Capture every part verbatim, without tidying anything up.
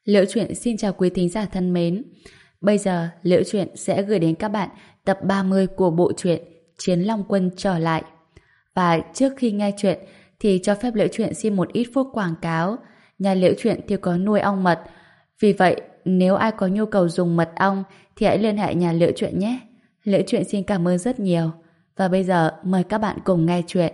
Liễu Chuyện xin chào quý thính giả thân mến. Bây giờ Liễu Chuyện sẽ gửi đến các bạn tập ba mươi của bộ truyện Chiến Long Quân trở lại. Và trước khi nghe chuyện thì cho phép Liễu Chuyện xin một ít phút quảng cáo. Nhà Liễu Chuyện thì có nuôi ong mật. Vì vậy, nếu ai có nhu cầu dùng mật ong thì hãy liên hệ nhà Liễu Chuyện nhé. Liễu Chuyện xin cảm ơn rất nhiều. Và bây giờ mời các bạn cùng nghe chuyện.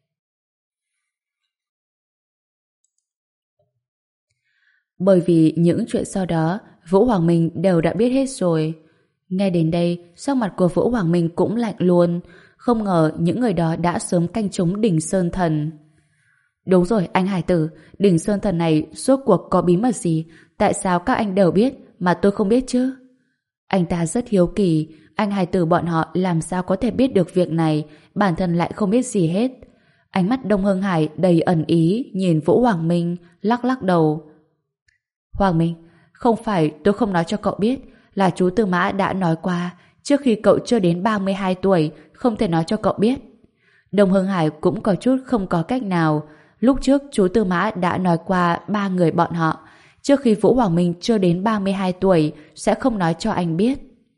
Bởi vì những chuyện sau đó Vũ Hoàng Minh đều đã biết hết rồi. Nghe đến đây, sắc mặt của Vũ Hoàng Minh cũng lạnh luôn. Không ngờ những người đó đã sớm canh trúng đỉnh Sơn Thần. Đúng rồi anh Hải Tử, đỉnh Sơn Thần này rốt cuộc có bí mật gì? Tại sao các anh đều biết mà tôi không biết chứ? Anh ta rất hiếu kỳ, anh Hải Tử bọn họ làm sao có thể biết được việc này, bản thân lại không biết gì hết. Ánh mắt Đông Hưng Hải đầy ẩn ý nhìn Vũ Hoàng Minh, lắc lắc đầu. Hoàng Minh, không phải tôi không nói cho cậu biết, là chú Tư Mã đã nói qua, trước khi cậu chưa đến ba mươi hai tuổi, không thể nói cho cậu biết. Đông Hưng Hải cũng có chút không có cách nào. Lúc trước chú Tư Mã đã nói qua ba người bọn họ, trước khi Vũ Hoàng Minh chưa đến ba mươi hai tuổi, sẽ không nói cho anh biết.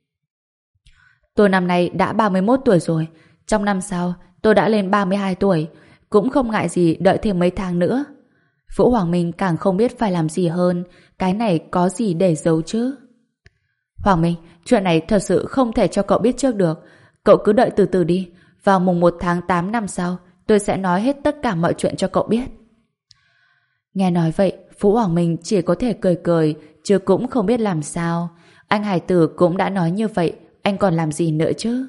Tôi năm nay đã ba mươi mốt tuổi rồi, trong năm sau tôi đã lên ba mươi hai tuổi, cũng không ngại gì đợi thêm mấy tháng nữa. Vũ Hoàng Minh càng không biết phải làm gì hơn, cái này có gì để giấu chứ? Hoàng Minh, chuyện này thật sự không thể cho cậu biết trước được. Cậu cứ đợi từ từ đi. Vào mùng một tháng tám năm sau, tôi sẽ nói hết tất cả mọi chuyện cho cậu biết. Nghe nói vậy, Vũ Hoàng Minh chỉ có thể cười cười, chứ cũng không biết làm sao. Anh Hải Tử cũng đã nói như vậy, anh còn làm gì nữa chứ?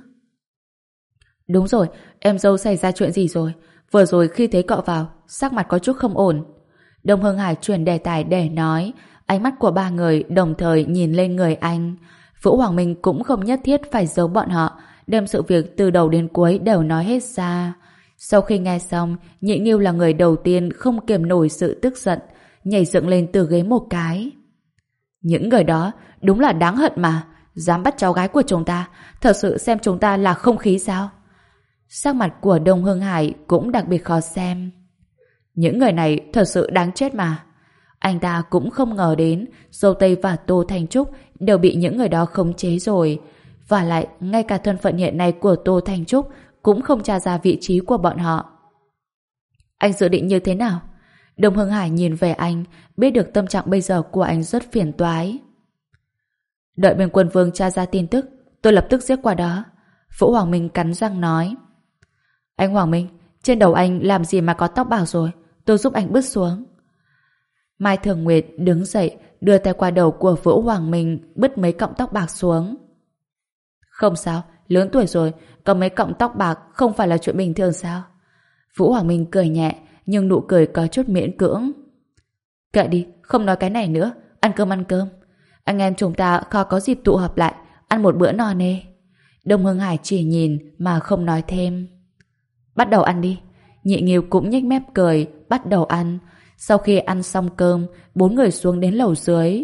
Đúng rồi, em dâu xảy ra chuyện gì rồi? Vừa rồi khi thấy cậu vào, sắc mặt có chút không ổn. Đông Hưng Hải chuyển đề tài để nói. Ánh mắt của ba người đồng thời nhìn lên người anh. Vũ Hoàng Minh cũng không nhất thiết phải giấu bọn họ, đem sự việc từ đầu đến cuối đều nói hết ra. Sau khi nghe xong, Nhị Nghiêu là người đầu tiên không kiềm nổi sự tức giận, nhảy dựng lên từ ghế một cái. Những người đó đúng là đáng hận mà, dám bắt cháu gái của chúng ta, thật sự xem chúng ta là không khí sao? Sắc mặt của Đông Hưng Hải cũng đặc biệt khó xem. Những người này thật sự đáng chết mà. Anh ta cũng không ngờ đến Dâu Tây và Tô Thanh Trúc đều bị những người đó khống chế rồi. Và lại, ngay cả thân phận hiện nay của Tô Thanh Trúc cũng không tra ra vị trí của bọn họ. Anh dự định như thế nào? Đông Hưng Hải nhìn về anh, biết được tâm trạng bây giờ của anh rất phiền toái. Đợi bên Quân Vương tra ra tin tức, tôi lập tức giết qua đó. Vũ Hoàng Minh cắn răng nói. Anh Hoàng Minh, trên đầu anh làm gì mà có tóc bạc rồi? Tôi giúp anh bứt xuống. Mai Thường Nguyệt đứng dậy, đưa tay qua đầu của Vũ Hoàng Minh, bứt mấy cọng tóc bạc xuống. Không sao, lớn tuổi rồi, có mấy cọng tóc bạc không phải là chuyện bình thường sao? Vũ Hoàng Minh cười nhẹ, nhưng nụ cười có chút miễn cưỡng. Kệ đi, không nói cái này nữa, ăn cơm ăn cơm. Anh em chúng ta khó có dịp tụ họp lại, ăn một bữa no nê. Đông Hưng Hải chỉ nhìn mà không nói thêm. Bắt đầu ăn đi. Nhị Nghiêu cũng nhếch mép cười, bắt đầu ăn. Sau khi ăn xong cơm, bốn người xuống đến lầu dưới.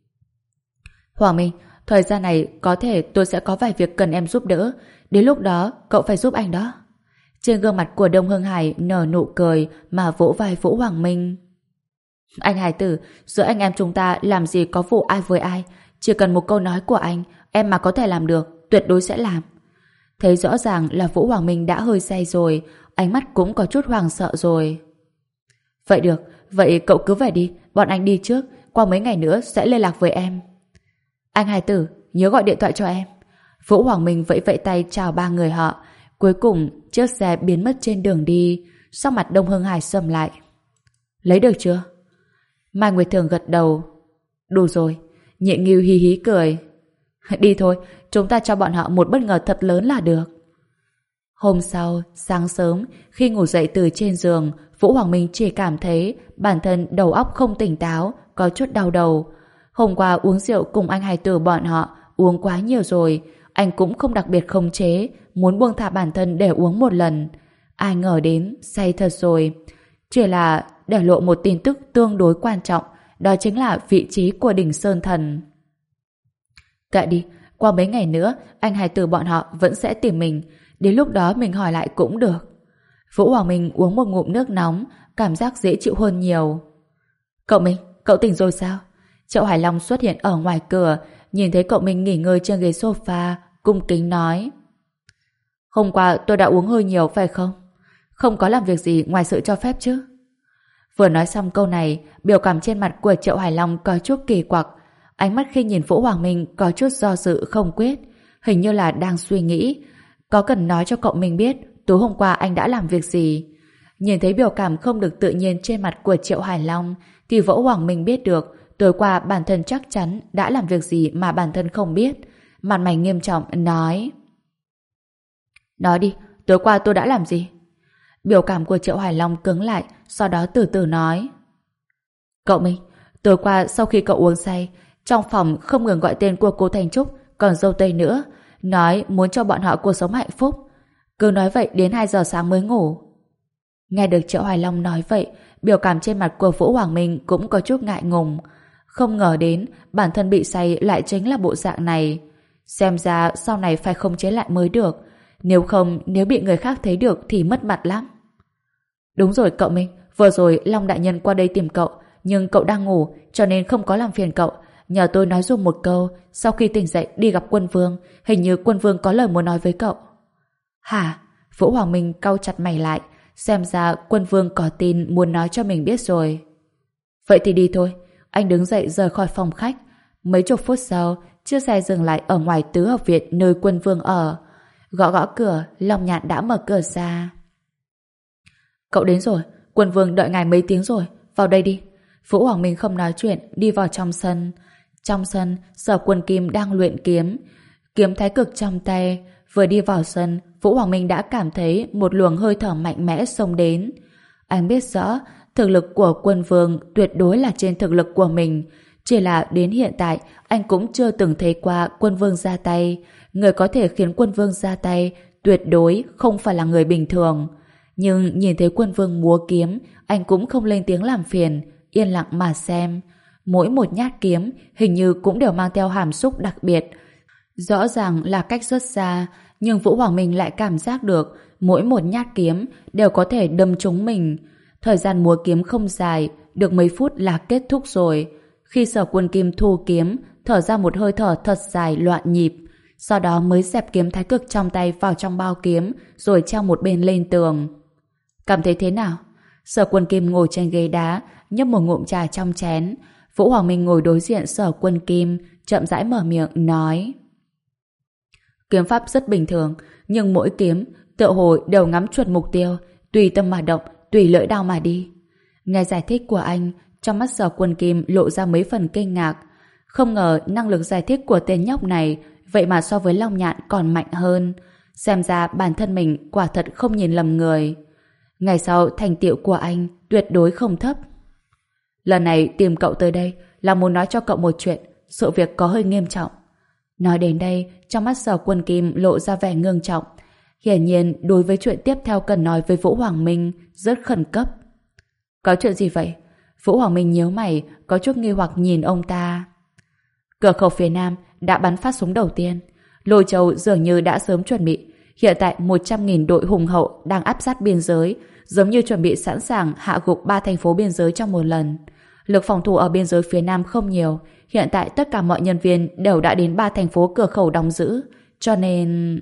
Hoàng Minh, thời gian này có thể tôi sẽ có vài việc cần em giúp đỡ. Đến lúc đó, cậu phải giúp anh đó. Trên gương mặt của Đông Hưng Hải nở nụ cười mà vỗ vai Vũ Hoàng Minh. Anh Hải Tử, giữa anh em chúng ta làm gì có vụ ai với ai. Chỉ cần một câu nói của anh, em mà có thể làm được, tuyệt đối sẽ làm. Thấy rõ ràng là Vũ Hoàng Minh đã hơi say rồi, ánh mắt cũng có chút hoàng sợ rồi. Vậy được, vậy cậu cứ về đi, bọn anh đi trước, qua mấy ngày nữa sẽ liên lạc với em. Anh Hải Tử, nhớ gọi điện thoại cho em. Vũ Hoàng Minh vẫy vẫy tay chào ba người họ. Cuối cùng, chiếc xe biến mất trên đường đi. Sau mặt Đông Hưng Hải sầm lại. Lấy được chưa? Mai Nguyệt Thường gật đầu. Đủ rồi. Nhị Nghiêu hí hí cười. Đi thôi, chúng ta cho bọn họ một bất ngờ thật lớn là được. Hôm sau, sáng sớm, khi ngủ dậy từ trên giường, Vũ Hoàng Minh chỉ cảm thấy bản thân đầu óc không tỉnh táo, có chút đau đầu. Hôm qua uống rượu cùng anh Hải Tử bọn họ, uống quá nhiều rồi. Anh cũng không đặc biệt khống chế, muốn buông thả bản thân để uống một lần. Ai ngờ đến, say thật rồi. Chỉ là để lộ một tin tức tương đối quan trọng, đó chính là vị trí của đỉnh Sơn Thần. Kệ đi, qua mấy ngày nữa, anh Hải Tử bọn họ vẫn sẽ tìm mình. Đến lúc đó mình hỏi lại cũng được. Vũ Hoàng Minh uống một ngụm nước nóng, cảm giác dễ chịu hơn nhiều. Cậu Minh, cậu tỉnh rồi sao? Triệu Hải Long xuất hiện ở ngoài cửa, nhìn thấy cậu mình nghỉ ngơi trên ghế sofa, cung kính nói: Hôm qua tôi đã uống hơi nhiều phải không? Không có làm việc gì ngoài sự cho phép chứ? Vừa nói xong câu này, biểu cảm trên mặt của Triệu Hải Long có chút kỳ quặc. Ánh mắt khi nhìn Vũ Hoàng Minh có chút do dự không quyết, hình như là đang suy nghĩ. Có cần nói cho cậu mình biết tối hôm qua anh đã làm việc gì? Nhìn thấy biểu cảm không được tự nhiên trên mặt của Triệu Hải Long, thì Vũ Hoàng Minh biết được tối qua bản thân chắc chắn đã làm việc gì mà bản thân không biết. Mặt mày nghiêm trọng nói: Nói đi, tối qua tôi đã làm gì? Biểu cảm của Triệu Hải Long cứng lại, sau đó từ từ nói: Cậu Minh, tối qua sau khi cậu uống say, trong phòng không ngừng gọi tên của cô Thành Trúc, còn dâu tây nữa, nói muốn cho bọn họ cuộc sống hạnh phúc. Cứ nói vậy đến hai giờ sáng mới ngủ. Nghe được Triệu Hải Long nói vậy, biểu cảm trên mặt của Vũ Hoàng Minh cũng có chút ngại ngùng. Không ngờ đến bản thân bị say lại chính là bộ dạng này. Xem ra sau này phải khống chế lại mới được. Nếu không, nếu bị người khác thấy được thì mất mặt lắm. Đúng rồi cậu Minh, vừa rồi Long đại nhân qua đây tìm cậu, nhưng cậu đang ngủ cho nên không có làm phiền cậu. Nhờ tôi nói dùm một câu, sau khi tỉnh dậy đi gặp Quân Vương, hình như Quân Vương có lời muốn nói với cậu. Hả? Vũ Hoàng Minh cau chặt mày lại, xem ra Quân Vương có tin muốn nói cho mình biết rồi. Vậy thì đi thôi. Anh đứng dậy rời khỏi phòng khách. Mấy chục phút sau, chiếc xe dừng lại ở ngoài tứ hợp viện nơi Quân Vương ở. Gõ gõ cửa, Long Nhạn đã mở cửa ra. Cậu đến rồi, Quân Vương đợi ngài mấy tiếng rồi, vào đây đi. Vũ Hoàng Minh không nói chuyện, đi vào trong sân. Trong sân, Sở Quân Kim đang luyện kiếm. Kiếm thái cực trong tay. Vừa đi vào sân, Vũ Hoàng Minh đã cảm thấy một luồng hơi thở mạnh mẽ xông đến. Anh biết rõ, thực lực của Quân Vương tuyệt đối là trên thực lực của mình. Chỉ là đến hiện tại, anh cũng chưa từng thấy qua Quân Vương ra tay. Người có thể khiến Quân Vương ra tay tuyệt đối không phải là người bình thường. Nhưng nhìn thấy Quân Vương múa kiếm, anh cũng không lên tiếng làm phiền, yên lặng mà xem. Mỗi một nhát kiếm hình như cũng đều mang theo hàm xúc đặc biệt. Rõ ràng là cách rất xa, nhưng Vũ Hoàng Minh lại cảm giác được mỗi một nhát kiếm đều có thể đâm trúng mình. Thời gian múa kiếm không dài, được mấy phút là kết thúc rồi. Khi Sở Quân Kim thu kiếm, thở ra một hơi thở thật dài loạn nhịp, sau đó mới dẹp kiếm thái cực trong tay vào trong bao kiếm, rồi treo một bên lên tường. Cảm thấy thế nào? Sở Quân Kim ngồi trên ghế đá, nhấp một ngụm trà trong chén. Vũ Hoàng Minh ngồi đối diện Sở Quân Kim, chậm rãi mở miệng nói: Kiếm pháp rất bình thường, nhưng mỗi kiếm tựa hồ đều ngắm chuẩn mục tiêu, tùy tâm mà động, tùy lưỡi đao mà đi. Nghe giải thích của anh, trong mắt Sở Quân Kim lộ ra mấy phần kinh ngạc. Không ngờ năng lực giải thích của tên nhóc này vậy mà so với Long Nhạn còn mạnh hơn. Xem ra bản thân mình quả thật không nhìn lầm người. Ngày sau thành tựu của anh tuyệt đối không thấp. Lần này tìm cậu tới đây là muốn nói cho cậu một chuyện, sự việc có hơi nghiêm trọng. Nói đến đây, trong mắt Sở Quân Kim lộ ra vẻ ngưng trọng. Hiển nhiên đối với chuyện tiếp theo cần nói với Vũ Hoàng Minh rất khẩn cấp. Có chuyện gì vậy? Vũ Hoàng Minh nhíu mày, có chút nghi hoặc nhìn ông ta. Cửa khẩu phía Nam đã bắn phát súng đầu tiên. Lôi Châu dường như đã sớm chuẩn bị. Hiện tại một trăm nghìn đội hùng hậu đang áp sát biên giới, giống như chuẩn bị sẵn sàng hạ gục ba thành phố biên giới trong một lần. Lực phòng thủ ở biên giới phía Nam không nhiều. Hiện tại tất cả mọi nhân viên đều đã đến ba thành phố cửa khẩu đóng giữ. Cho nên...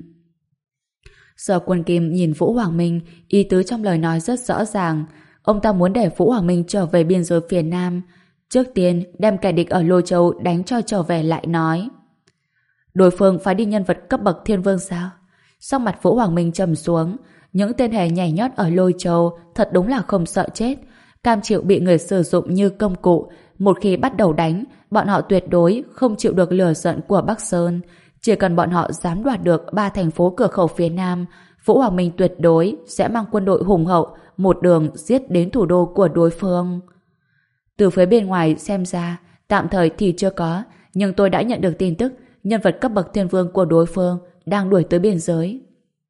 Sở Quân Kim nhìn Vũ Hoàng Minh, ý tứ trong lời nói rất rõ ràng. Ông ta muốn để Vũ Hoàng Minh trở về biên giới phía Nam. Trước tiên đem kẻ địch ở Lôi Châu đánh cho trở về lại nói. Đối phương phải đi nhân vật cấp bậc thiên vương sao? Sau mặt Vũ Hoàng Minh trầm xuống. Những tên hề nhảy nhót ở Lôi Châu thật đúng là không sợ chết. Cam chịu bị người sử dụng như công cụ. Một khi bắt đầu đánh, bọn họ tuyệt đối không chịu được lửa giận của Bắc Sơn. Chỉ cần bọn họ dám đoạt được ba thành phố cửa khẩu phía Nam, Vũ Hoàng Minh tuyệt đối sẽ mang quân đội hùng hậu một đường giết đến thủ đô của đối phương. Từ phía bên ngoài xem ra, tạm thời thì chưa có, nhưng tôi đã nhận được tin tức nhân vật cấp bậc thiên vương của đối phương đang đuổi tới biên giới.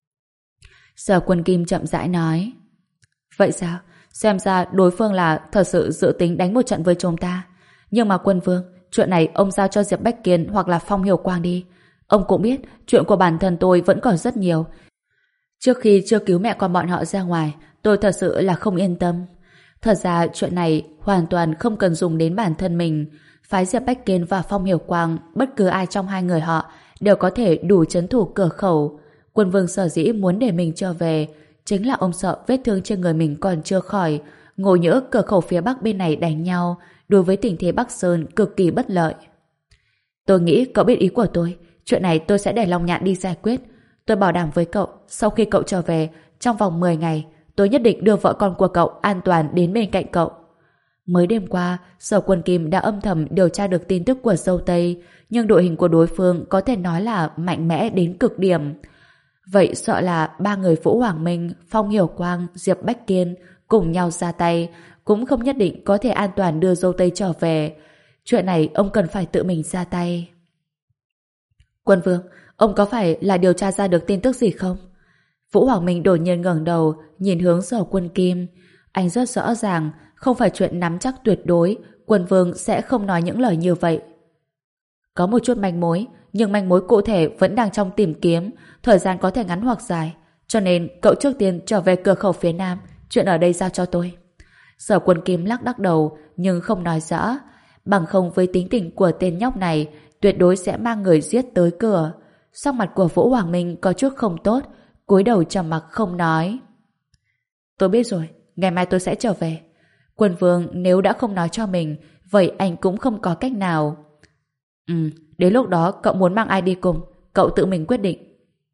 Sở Quân Kim chậm rãi nói. Vậy sao? Xem ra đối phương là thật sự dự tính đánh một trận với chúng ta. Nhưng mà Quân Vương, chuyện này ông giao cho Diệp Bách Kiên hoặc là Phong Hiểu Quang đi. Ông cũng biết chuyện của bản thân tôi vẫn còn rất nhiều. Trước khi chưa cứu mẹ con bọn họ ra ngoài, tôi thật sự là không yên tâm. Thật ra chuyện này hoàn toàn không cần dùng đến bản thân mình. Phái Diệp Bách Kiên và Phong Hiểu Quang, bất cứ ai trong hai người họ đều có thể đủ trấn thủ cửa khẩu. Quân Vương sở dĩ muốn để mình trở về, chính là ông sợ vết thương trên người mình còn chưa khỏi, ngộ nhỡ cửa khẩu phía Bắc bên này đánh nhau, đối với tình thế Bắc Sơn cực kỳ bất lợi. Tôi nghĩ cậu biết ý của tôi, chuyện này tôi sẽ để Long Nhạn đi giải quyết. Tôi bảo đảm với cậu, sau khi cậu trở về, trong vòng mười ngày, tôi nhất định đưa vợ con của cậu an toàn đến bên cạnh cậu. Mới đêm qua, Sở Quân Kim đã âm thầm điều tra được tin tức của Dâu Tây, nhưng đội hình của đối phương có thể nói là mạnh mẽ đến cực điểm. Vậy sợ là ba người Vũ Hoàng Minh, Phong Hiểu Quang, Diệp Bách Kiên cùng nhau ra tay, cũng không nhất định có thể an toàn đưa Dâu Tây trở về. Chuyện này ông cần phải tự mình ra tay. Quân Vương, ông có phải là điều tra ra được tin tức gì không? Vũ Hoàng Minh đột nhiên ngẩng đầu, nhìn hướng Sở Quân Kim. Anh rất rõ ràng, không phải chuyện nắm chắc tuyệt đối, Quân Vương sẽ không nói những lời như vậy. Có một chút manh mối, nhưng manh mối cụ thể vẫn đang trong tìm kiếm, thời gian có thể ngắn hoặc dài, cho nên cậu trước tiên trở về cửa khẩu phía Nam, chuyện ở đây giao cho tôi. Sở Quân Kim lắc đắc đầu, nhưng không nói rõ, bằng không với tính tình của tên nhóc này, tuyệt đối sẽ mang người giết tới cửa. Sắc mặt của Vũ Hoàng Minh có chút không tốt, cúi đầu trầm mặc không nói. Tôi biết rồi, ngày mai tôi sẽ trở về. Quân Vương nếu đã không nói cho mình, vậy anh cũng không có cách nào. Ừ, đến lúc đó cậu muốn mang ai đi cùng, cậu tự mình quyết định.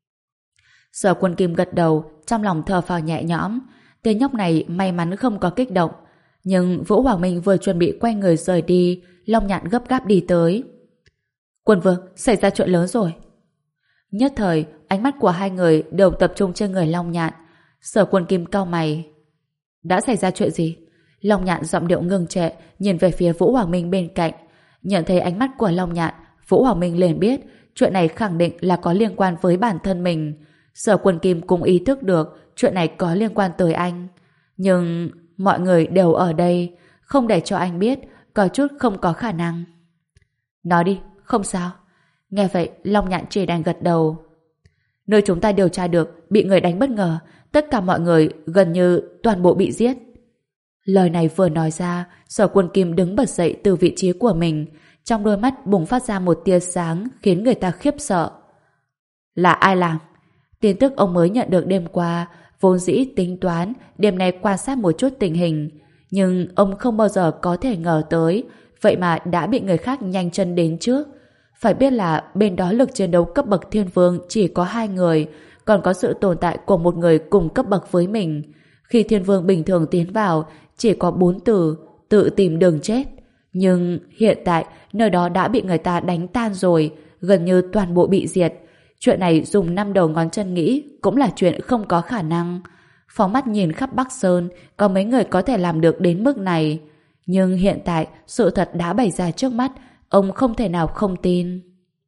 Sở Quân Kim gật đầu, trong lòng thở phào nhẹ nhõm. Tên nhóc này may mắn không có kích động. Nhưng Vũ Hoàng Minh vừa chuẩn bị quay người rời đi, Long Nhạn gấp gáp đi tới. Quân Vương, xảy ra chuyện lớn rồi. Nhất thời, ánh mắt của hai người đều tập trung trên người Long Nhạn. Sở Quân Kim cau mày. Đã xảy ra chuyện gì? Long Nhạn giọng điệu ngưng trệ, nhìn về phía Vũ Hoàng Minh bên cạnh. Nhận thấy ánh mắt của Long Nhạn, Vũ Hoàng Minh liền biết chuyện này khẳng định là có liên quan với bản thân mình. Sở Quân Kim cũng ý thức được chuyện này có liên quan tới anh. Nhưng mọi người đều ở đây, không để cho anh biết, có chút không có khả năng. Nói đi, không sao. Nghe vậy, Long Nhạn chỉ đành gật đầu. Nơi chúng ta điều tra được, bị người đánh bất ngờ, tất cả mọi người gần như toàn bộ bị giết. Lời này vừa nói ra, Sở Quân Kim đứng bật dậy từ vị trí của mình, trong đôi mắt bùng phát ra một tia sáng khiến người ta khiếp sợ. Là ai làm? Tin tức ông mới nhận được đêm qua, vốn dĩ tính toán đêm nay quan sát một chút tình hình, nhưng ông không bao giờ có thể ngờ tới, vậy mà đã bị người khác nhanh chân đến trước. Phải biết là bên đó lực chiến đấu cấp bậc thiên vương chỉ có hai người, còn có sự tồn tại của một người cùng cấp bậc với mình. Khi thiên vương bình thường tiến vào, chỉ có bốn từ, tự tìm đường chết. Nhưng hiện tại, nơi đó đã bị người ta đánh tan rồi, gần như toàn bộ bị diệt. Chuyện này dùng năm đầu ngón chân nghĩ cũng là chuyện không có khả năng. Phóng mắt nhìn khắp Bắc Sơn, có mấy người có thể làm được đến mức này. Nhưng hiện tại, sự thật đã bày ra trước mắt, ông không thể nào không tin.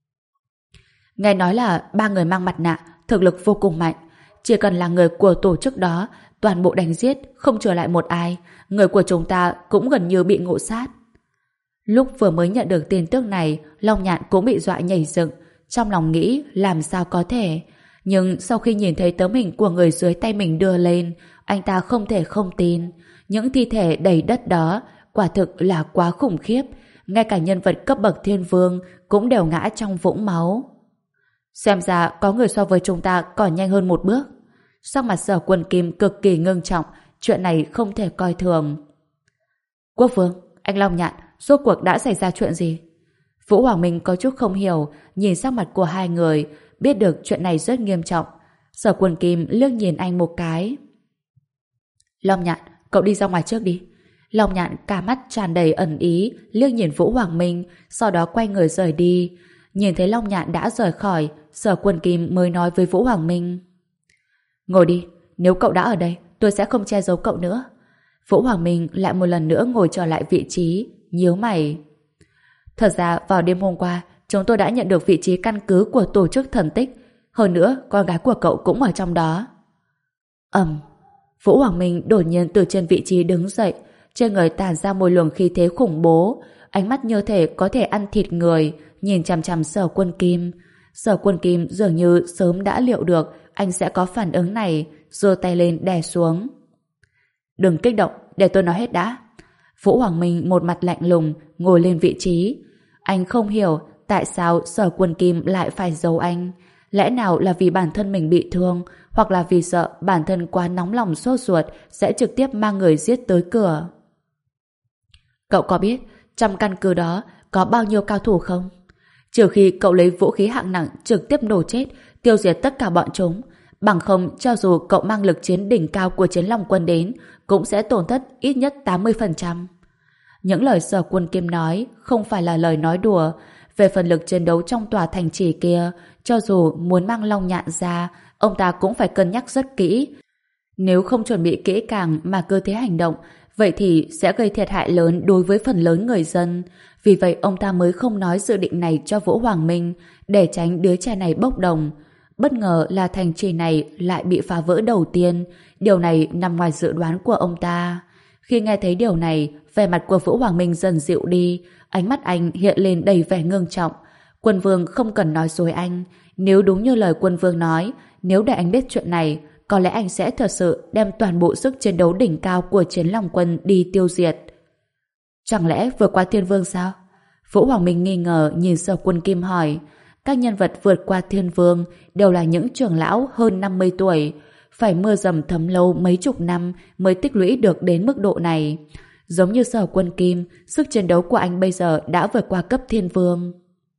Nghe nói là ba người mang mặt nạ, thực lực vô cùng mạnh. Chỉ cần là người của tổ chức đó, toàn bộ đánh giết, không trở lại một ai. Người của chúng ta cũng gần như bị ngộ sát. Lúc vừa mới nhận được tin tức này, Long Nhạn cũng bị dọa nhảy dựng, trong lòng nghĩ làm sao có thể. Nhưng sau khi nhìn thấy tấm hình của người dưới tay mình đưa lên, anh ta không thể không tin. Những thi thể đầy đất đó quả thực là quá khủng khiếp. Ngay cả nhân vật cấp bậc thiên vương cũng đều ngã trong vũng máu. Xem ra có người so với chúng ta còn nhanh hơn một bước. Sắc mặt Sở Quân Kim cực kỳ ngưng trọng, chuyện này không thể coi thường. Quốc Vương, anh Long Nhạn, rốt cuộc đã xảy ra chuyện gì? Vũ Hoàng Minh có chút không hiểu, nhìn sắc mặt của hai người, biết được chuyện này rất nghiêm trọng. Sở Quân Kim liếc nhìn anh một cái. Long Nhạn, cậu đi ra ngoài trước đi. Long Nhạn cả mắt tràn đầy ẩn ý, liếc nhìn Vũ Hoàng Minh, sau đó quay người rời đi. Nhìn thấy Long Nhạn đã rời khỏi, Sở Quân Kim mới nói với Vũ Hoàng Minh. Ngồi đi, nếu cậu đã ở đây, tôi sẽ không che giấu cậu nữa. Vũ Hoàng Minh lại một lần nữa ngồi trở lại vị trí, nhíu mày. Thật ra vào đêm hôm qua, chúng tôi đã nhận được vị trí căn cứ của tổ chức thần tích. Hơn nữa, con gái của cậu cũng ở trong đó. Ầm. Vũ Hoàng Minh đột nhiên từ trên vị trí đứng dậy, trên người tản ra một luồng khí thế khủng bố, ánh mắt như thể có thể ăn thịt người, nhìn chằm chằm Sở Quân Kim. Sở Quân Kim dường như sớm đã liệu được anh sẽ có phản ứng này, giơ tay lên đè xuống. Đừng kích động, để tôi nói hết đã. Vũ Hoàng Minh một mặt lạnh lùng ngồi lên vị trí. Anh không hiểu tại sao Sở Quân Kim lại phải giấu anh. Lẽ nào là vì bản thân mình bị thương, hoặc là vì sợ bản thân quá nóng lòng sốt ruột sẽ trực tiếp mang người giết tới cửa? Cậu có biết trong căn cứ đó có bao nhiêu cao thủ không? Trừ khi cậu lấy vũ khí hạng nặng trực tiếp nổ chết, tiêu diệt tất cả bọn chúng, bằng không cho dù cậu mang lực chiến đỉnh cao của Chiến Long Quân đến cũng sẽ tổn thất ít nhất tám mươi phần trăm. Những lời Sở Quân Kim nói không phải là lời nói đùa. Về phần lực chiến đấu trong tòa thành trì kia, cho dù muốn mang long nhạn ra, ông ta cũng phải cân nhắc rất kỹ. Nếu không chuẩn bị kỹ càng mà cứ thế hành động, vậy thì sẽ gây thiệt hại lớn đối với phần lớn người dân. Vì vậy ông ta mới không nói dự định này cho Vũ Hoàng Minh, để tránh đứa trẻ này bốc đồng. Bất ngờ là thành trì này lại bị phá vỡ đầu tiên. Điều này nằm ngoài dự đoán của ông ta. Khi nghe thấy điều này, vẻ mặt của Vũ Hoàng Minh dần dịu đi, ánh mắt anh hiện lên đầy vẻ ngưng trọng. Quân Vương không cần nói dối anh. Nếu đúng như lời Quân Vương nói, nếu để anh biết chuyện này, có lẽ anh sẽ thật sự đem toàn bộ sức chiến đấu đỉnh cao của Chiến Long Quân đi tiêu diệt. Chẳng lẽ vượt qua Thiên Vương sao? Vũ Hoàng Minh nghi ngờ nhìn Sở Quân Kim hỏi. Các nhân vật vượt qua Thiên Vương đều là những trưởng lão hơn năm mươi tuổi, phải mưa dầm thấm lâu mấy chục năm mới tích lũy được đến mức độ này. Giống như Sở Quân Kim, sức chiến đấu của anh bây giờ đã vượt qua cấp Thiên Vương.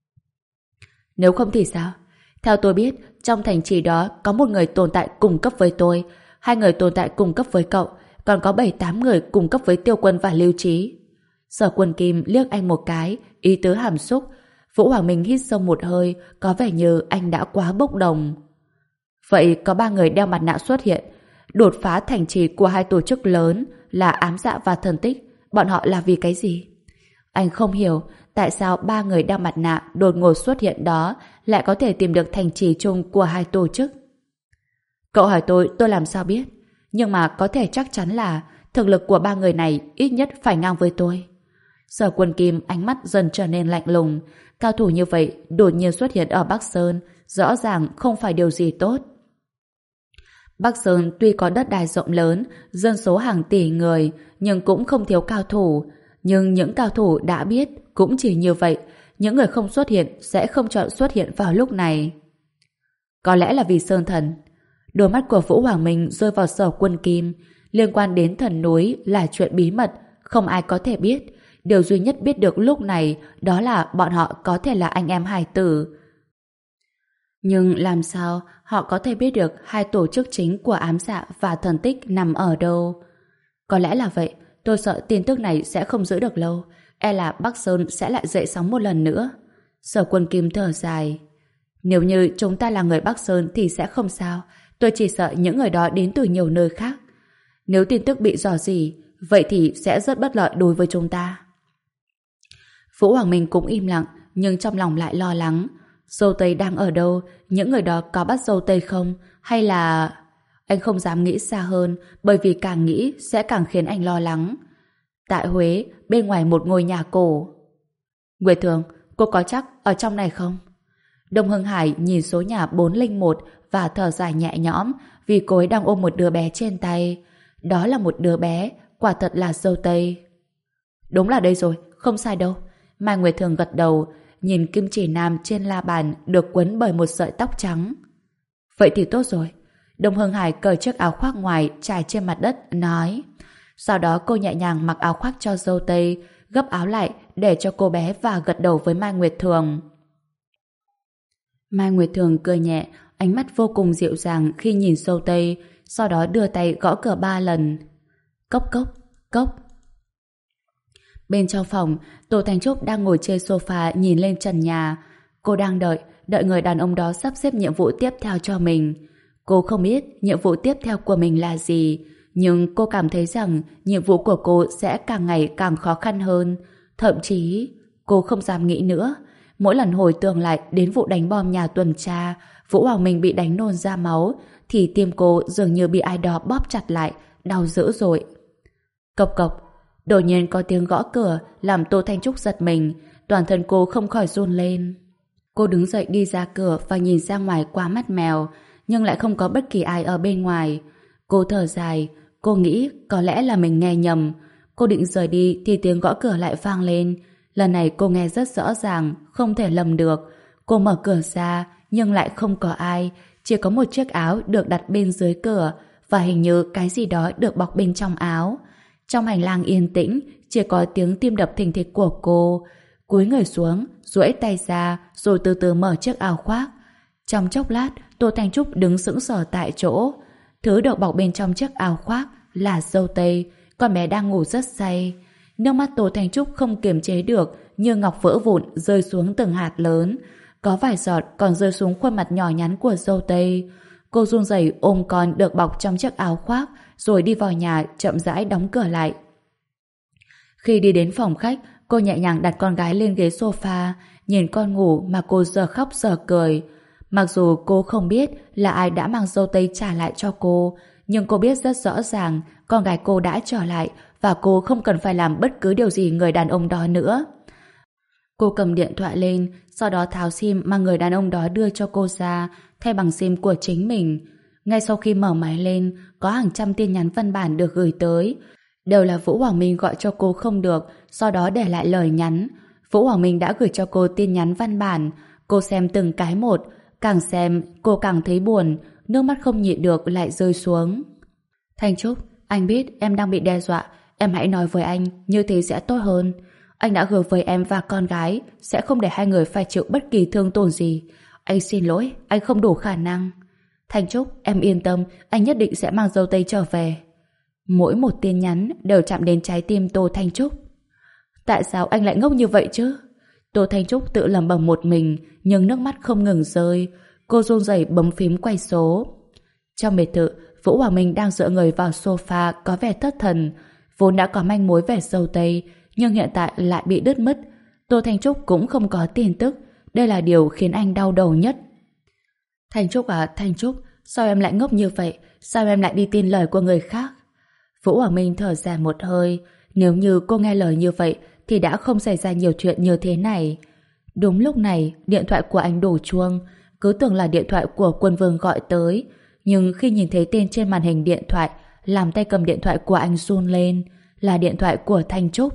Nếu không thì sao? Theo tôi biết, trong thành trì đó có một người tồn tại cùng cấp với tôi, hai người tồn tại cùng cấp với cậu, còn có bảy tám người cùng cấp với Tiêu Quân và Lưu Trí. Sở Quân Kim liếc anh một cái, ý tứ hàm xúc. Vũ Hoàng Minh hít sâu một hơi, có vẻ như anh đã quá bốc đồng. Vậy có ba người đeo mặt nạ xuất hiện, đột phá thành trì của hai tổ chức lớn là Ám Dạ và Thần Tích. Bọn họ là vì cái gì? Anh không hiểu tại sao ba người đeo mặt nạ đột ngột xuất hiện đó lại có thể tìm được thành trì chung của hai tổ chức. Cậu hỏi tôi, tôi làm sao biết? Nhưng mà có thể chắc chắn là thực lực của ba người này ít nhất phải ngang với tôi. Sở Quân Kim ánh mắt dần trở nên lạnh lùng. Cao thủ như vậy đột nhiên xuất hiện ở Bắc Sơn, rõ ràng không phải điều gì tốt. Bắc Sơn tuy có đất đai rộng lớn, dân số hàng tỷ người, nhưng cũng không thiếu cao thủ. Nhưng những cao thủ đã biết cũng chỉ như vậy, những người không xuất hiện sẽ không chọn xuất hiện vào lúc này. Có lẽ là vì Sơn Thần. Đôi mắt của Vũ Hoàng Minh rơi vào Sở Quân Kim. Liên quan đến thần núi là chuyện bí mật, không ai có thể biết. Điều duy nhất biết được lúc này đó là bọn họ có thể là anh em hài tử. Nhưng làm sao họ có thể biết được hai tổ chức chính của Ám Dạ và Thần Tích nằm ở đâu? Có lẽ là vậy, tôi sợ tin tức này sẽ không giữ được lâu, e là Bắc Sơn sẽ lại dậy sóng một lần nữa. Sở Quân Kim thở dài. Nếu như chúng ta là người Bắc Sơn thì sẽ không sao, tôi chỉ sợ những người đó đến từ nhiều nơi khác. Nếu tin tức bị rò rỉ, vậy thì sẽ rất bất lợi đối với chúng ta. Vũ Hoàng Minh cũng im lặng, nhưng trong lòng lại lo lắng. Dâu tây đang ở đâu? Những người đó có bắt dâu tây không? Hay là... Anh không dám nghĩ xa hơn, bởi vì càng nghĩ sẽ càng khiến anh lo lắng. Tại Huế, bên ngoài một ngôi nhà cổ. Nguyệt Thường, cô có chắc ở trong này không? Đông Hưng Hải nhìn số nhà bốn không một và thở dài nhẹ nhõm vì cô ấy đang ôm một đứa bé trên tay. Đó là một đứa bé, quả thật là dâu tây. Đúng là đây rồi, không sai đâu. Mai Nguyệt Thường gật đầu, nhìn kim chỉ nam trên la bàn được quấn bởi một sợi tóc trắng. Vậy thì tốt rồi. Đông Hưng Hải cởi chiếc áo khoác ngoài trải trên mặt đất, nói. Sau đó cô nhẹ nhàng mặc áo khoác cho dâu tây, gấp áo lại để cho cô bé và gật đầu với Mai Nguyệt Thường. Mai Nguyệt Thường cười nhẹ, ánh mắt vô cùng dịu dàng khi nhìn dâu tây, sau đó đưa tay gõ cửa ba lần. Cốc cốc, cốc. Bên trong phòng, Tô Thanh Trúc đang ngồi trên sofa nhìn lên trần nhà. Cô đang đợi, đợi người đàn ông đó sắp xếp nhiệm vụ tiếp theo cho mình. Cô không biết nhiệm vụ tiếp theo của mình là gì, nhưng cô cảm thấy rằng nhiệm vụ của cô sẽ càng ngày càng khó khăn hơn. Thậm chí, cô không dám nghĩ nữa. Mỗi lần hồi tưởng lại đến vụ đánh bom nhà tuần tra, Vũ Hoàng Minh bị đánh nôn ra máu, thì tim cô dường như bị ai đó bóp chặt lại, đau dữ dội. Cộc cộc. Đột nhiên có tiếng gõ cửa làm Tô Thanh Trúc giật mình, toàn thân cô không khỏi run lên. Cô đứng dậy đi ra cửa và nhìn ra ngoài qua mắt mèo, nhưng lại không có bất kỳ ai ở bên ngoài. Cô thở dài, cô nghĩ có lẽ là mình nghe nhầm. Cô định rời đi thì tiếng gõ cửa lại vang lên. Lần này cô nghe rất rõ ràng, không thể lầm được. Cô mở cửa ra, nhưng lại không có ai. Chỉ có một chiếc áo được đặt bên dưới cửa, và hình như cái gì đó được bọc bên trong áo. Trong hành lang yên tĩnh, chỉ có tiếng tim đập thình thịch của cô. Cúi người xuống, duỗi tay ra, rồi từ từ mở chiếc áo khoác. Trong chốc lát, Tô Thanh Trúc đứng sững sờ tại chỗ. Thứ được bọc bên trong chiếc áo khoác là dâu tây. Con bé đang ngủ rất say. Nước mắt Tô Thanh Trúc không kiềm chế được, như ngọc vỡ vụn rơi xuống từng hạt lớn. Có vài giọt còn rơi xuống khuôn mặt nhỏ nhắn của dâu tây. Cô run rẩy ôm con được bọc trong chiếc áo khoác, rồi đi vào nhà chậm rãi đóng cửa lại. Khi đi đến phòng khách, cô nhẹ nhàng đặt con gái lên ghế sofa, nhìn con ngủ mà cô giờ khóc giờ cười. Mặc dù cô không biết là ai đã mang dâu tây trả lại cho cô, nhưng cô biết rất rõ ràng con gái cô đã trở lại và cô không cần phải làm bất cứ điều gì người đàn ông đó nữa. Cô cầm điện thoại lên, sau đó tháo sim mà người đàn ông đó đưa cho cô ra, thay bằng sim của chính mình. Ngay sau khi mở máy lên, có hàng trăm tin nhắn văn bản được gửi tới. Đều là Vũ Hoàng Minh gọi cho cô không được, sau đó để lại lời nhắn. Vũ Hoàng Minh đã gửi cho cô tin nhắn văn bản. Cô xem từng cái một, càng xem cô càng thấy buồn, nước mắt không nhịn được lại rơi xuống. Thanh Trúc, anh biết em đang bị đe dọa, em hãy nói với anh, như thế sẽ tốt hơn. Anh đã hứa với em và con gái sẽ không để hai người phải chịu bất kỳ thương tổn gì. Anh xin lỗi, anh không đủ khả năng. Thanh Trúc, em yên tâm, anh nhất định sẽ mang dâu tây trở về. Mỗi một tin nhắn đều chạm đến trái tim Tô Thanh Trúc. Tại sao anh lại ngốc như vậy chứ? Tô Thanh Trúc tự lẩm bẩm một mình, nhưng nước mắt không ngừng rơi. Cô run rẩy bấm phím quay số. Trong biệt thự, Vũ Hoàng Minh đang dựa người vào sofa có vẻ thất thần. Vốn đã có manh mối về dâu tây, nhưng hiện tại lại bị đứt mất. Tô Thanh Trúc cũng không có tin tức. Đây là điều khiến anh đau đầu nhất. Thanh Trúc à, Thanh Trúc, sao em lại ngốc như vậy? Sao em lại đi tin lời của người khác? Vũ Hoàng Minh thở dài một hơi. Nếu như cô nghe lời như vậy thì đã không xảy ra nhiều chuyện như thế này. Đúng lúc này, điện thoại của anh đổ chuông. Cứ tưởng là điện thoại của Quân Vương gọi tới, nhưng khi nhìn thấy tên trên màn hình điện thoại, làm tay cầm điện thoại của anh run lên. Là điện thoại của Thanh Trúc.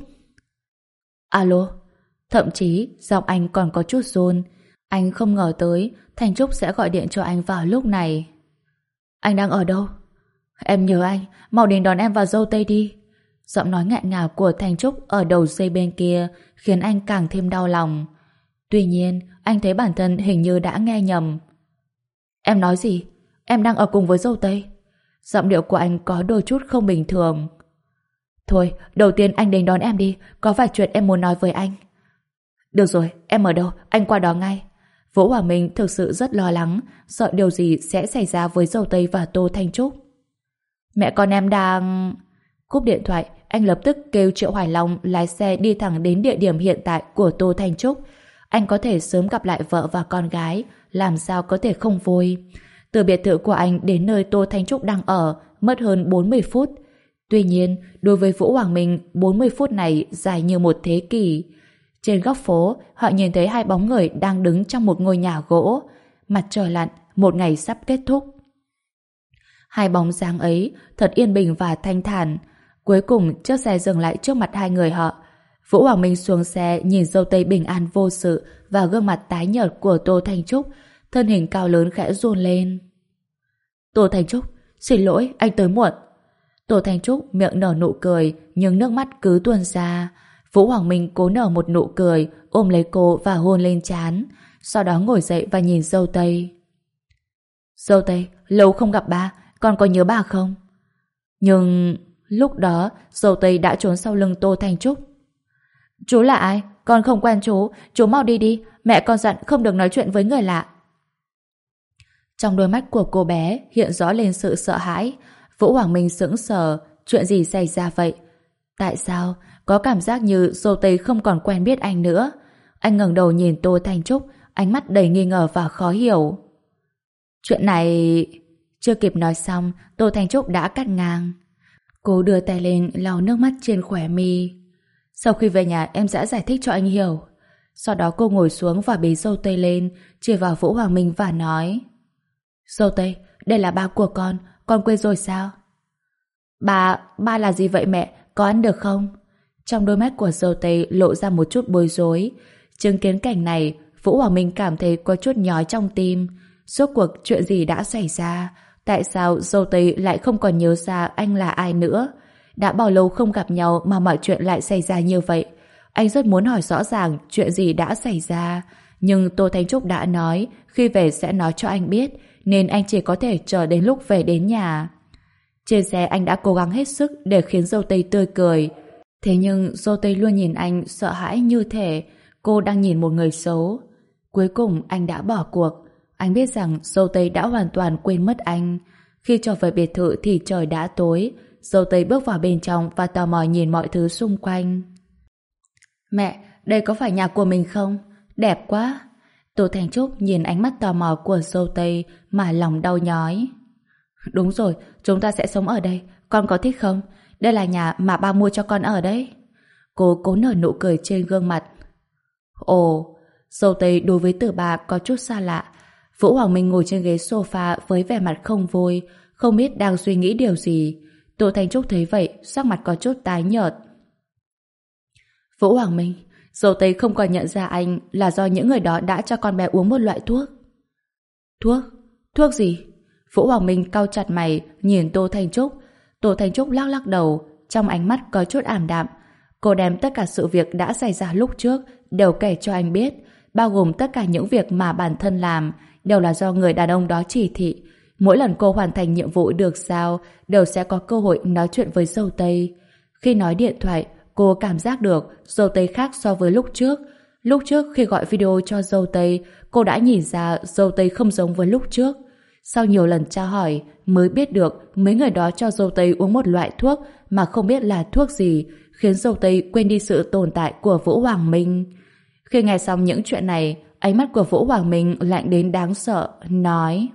Alo. Thậm chí giọng anh còn có chút run. Anh không ngờ tới Thanh Trúc sẽ gọi điện cho anh vào lúc này. Anh đang ở đâu? Em nhớ anh, mau đến đón em vào dâu tây đi. Giọng nói nghẹn ngào của Thanh Trúc ở đầu dây bên kia khiến anh càng thêm đau lòng. Tuy nhiên, anh thấy bản thân hình như đã nghe nhầm. Em nói gì? Em đang ở cùng với dâu tây. Giọng điệu của anh có đôi chút không bình thường. Thôi, đầu tiên anh đến đón em đi, có vài chuyện em muốn nói với anh. Được rồi, em ở đâu? Anh qua đó ngay. Vũ Hoàng Minh thực sự rất lo lắng, sợ điều gì sẽ xảy ra với dâu tây và Tô Thanh Trúc. Mẹ con em đang... Cúp điện thoại, anh lập tức kêu Triệu Hoài Long lái xe đi thẳng đến địa điểm hiện tại của Tô Thanh Trúc. Anh có thể sớm gặp lại vợ và con gái, làm sao có thể không vui. Từ biệt thự của anh đến nơi Tô Thanh Trúc đang ở mất hơn bốn mươi phút. Tuy nhiên, đối với Vũ Hoàng Minh, bốn mươi phút này dài như một thế kỷ. Trên góc phố, họ nhìn thấy hai bóng người đang đứng trong một ngôi nhà gỗ. Mặt trời lặn, một ngày sắp kết thúc. Hai bóng dáng ấy thật yên bình và thanh thản. Cuối cùng, chiếc xe dừng lại trước mặt hai người họ. Vũ Hoàng Minh xuống xe nhìn dâu tây bình an vô sự và gương mặt tái nhợt của Tô Thanh Trúc, thân hình cao lớn khẽ run lên. Tô Thanh Trúc, xin lỗi, anh tới muộn. Tô Thanh Trúc miệng nở nụ cười, nhưng nước mắt cứ tuôn ra. Vũ Hoàng Minh cố nở một nụ cười, ôm lấy cô và hôn lên trán, sau đó ngồi dậy và nhìn dâu tây. Dâu tây, lâu không gặp ba, con có nhớ bà không? Nhưng lúc đó dâu tây đã trốn sau lưng Tô Thanh Trúc. Chú là ai? Con không quen chú, chú mau đi đi, mẹ con dặn không được nói chuyện với người lạ. Trong đôi mắt của cô bé hiện rõ lên sự sợ hãi. Vũ Hoàng Minh sững sờ, chuyện gì xảy ra vậy? Tại sao? Có cảm giác như dâu tây không còn quen biết anh nữa. Anh ngẩng đầu nhìn Tô Thanh Trúc, ánh mắt đầy nghi ngờ và khó hiểu. Chuyện này... Chưa kịp nói xong, Tô Thanh Trúc đã cắt ngang. Cô đưa tay lên lau nước mắt trên khóe mi. Sau khi về nhà em sẽ giải thích cho anh hiểu. Sau đó cô ngồi xuống và bế dâu tây lên, chỉ vào Vũ Hoàng Minh và nói: Dâu tây, đây là ba của con, con quên rồi sao? Ba, ba là gì vậy mẹ? có ăn được không? Trong đôi mắt của dâu tây lộ ra một chút bối rối. Chứng kiến cảnh này, Vũ Hoàng Minh cảm thấy có chút nhói trong tim. Rốt cuộc chuyện gì đã xảy ra? Tại sao dâu tây lại không còn nhớ ra anh là ai nữa? Đã bao lâu không gặp nhau mà mọi chuyện lại xảy ra như vậy? Anh rất muốn hỏi rõ ràng chuyện gì đã xảy ra. Nhưng Tô Thanh Trúc đã nói khi về sẽ nói cho anh biết, nên anh chỉ có thể chờ đến lúc về đến nhà. Trên xe anh đã cố gắng hết sức để khiến dâu tây tươi cười. Thế nhưng dâu tây luôn nhìn anh sợ hãi như thể cô đang nhìn một người xấu. Cuối cùng anh đã bỏ cuộc. Anh biết rằng dâu tây đã hoàn toàn quên mất anh. Khi trở về biệt thự thì trời đã tối. Dâu tây bước vào bên trong và tò mò nhìn mọi thứ xung quanh. Mẹ, đây có phải nhà của mình không? Đẹp quá. Tô Thanh Trúc nhìn ánh mắt tò mò của dâu tây mà lòng đau nhói. Đúng rồi, chúng ta sẽ sống ở đây. Con có thích không? Đây là nhà mà ba mua cho con ở đấy. Cô cố nở nụ cười trên gương mặt. Ồ, dâu tây đối với Tử Ba có chút xa lạ. Vũ Hoàng Minh ngồi trên ghế sofa với vẻ mặt không vui, không biết đang suy nghĩ điều gì. Tô Thanh Trúc thấy vậy, sắc mặt có chút tái nhợt. Vũ Hoàng Minh, dâu tây không còn nhận ra anh là do những người đó đã cho con bé uống một loại thuốc. Thuốc? Thuốc gì? Vũ Hoàng Minh cau chặt mày nhìn Tô Thanh Trúc. Tô Thanh Trúc lắc lắc đầu, trong ánh mắt có chút ảm đạm. Cô đem tất cả sự việc đã xảy ra lúc trước đều kể cho anh biết, bao gồm tất cả những việc mà bản thân làm đều là do người đàn ông đó chỉ thị. Mỗi lần cô hoàn thành nhiệm vụ được giao đều sẽ có cơ hội nói chuyện với dâu tây. Khi nói điện thoại, cô cảm giác được dâu tây khác so với lúc trước. Lúc trước khi gọi video cho dâu tây, cô đã nhìn ra dâu tây không giống với lúc trước. Sau nhiều lần tra hỏi mới biết được mấy người đó cho dâu tây uống một loại thuốc mà không biết là thuốc gì, khiến dâu tây quên đi sự tồn tại của Vũ Hoàng Minh. Khi nghe xong những chuyện này, ánh mắt của Vũ Hoàng Minh lạnh đến đáng sợ, nói: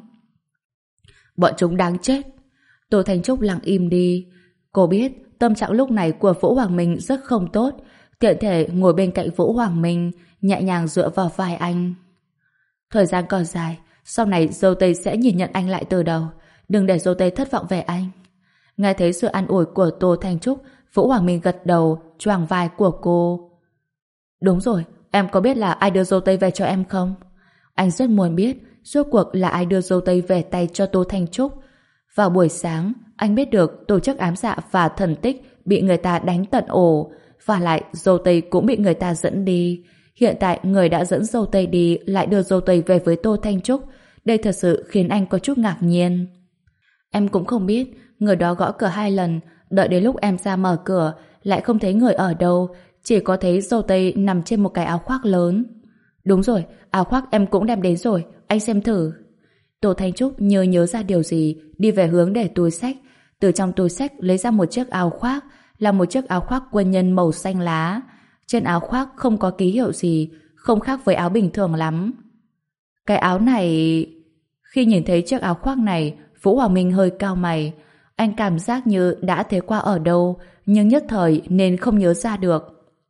Bọn chúng đáng chết. Tô Thanh Trúc lặng im đi. Cô biết tâm trạng lúc này của Vũ Hoàng Minh rất không tốt, tiện thể ngồi bên cạnh Vũ Hoàng Minh, nhẹ nhàng dựa vào vai anh. Thời gian còn dài, sau này dâu tây sẽ nhìn nhận anh lại từ đầu. Đừng để dâu tây thất vọng về anh. Nghe thấy sự an ủi của Tô Thanh Trúc, Vũ Hoàng Minh gật đầu, choàng vai của cô. Đúng rồi, em có biết là ai đưa dâu tây về cho em không? Anh rất muốn biết rốt cuộc là ai đưa dâu tây về tay cho Tô Thanh Trúc. Vào buổi sáng, anh biết được tổ chức ám dạ và thần tích bị người ta đánh tận ổ, và lại dâu tây cũng bị người ta dẫn đi. Hiện tại người đã dẫn dâu tây đi lại đưa dâu tây về với Tô Thanh Trúc. Đây thật sự khiến anh có chút ngạc nhiên. Em cũng không biết, người đó gõ cửa hai lần, đợi đến lúc em ra mở cửa lại không thấy người ở đâu, chỉ có thấy dâu tây nằm trên một cái áo khoác lớn. Đúng rồi, áo khoác em cũng đem đến rồi, anh xem thử. Tô Thanh Trúc nhớ nhớ ra điều gì, đi về hướng để túi xách. Từ trong túi xách lấy ra một chiếc áo khoác, là một chiếc áo khoác quân nhân màu xanh lá. Trên áo khoác không có ký hiệu gì, không khác với áo bình thường lắm. Cái áo này... Khi nhìn thấy chiếc áo khoác này, Vũ Hoàng Minh hơi cau mày. Anh cảm giác như đã thấy qua ở đâu, nhưng nhất thời nên không nhớ ra được.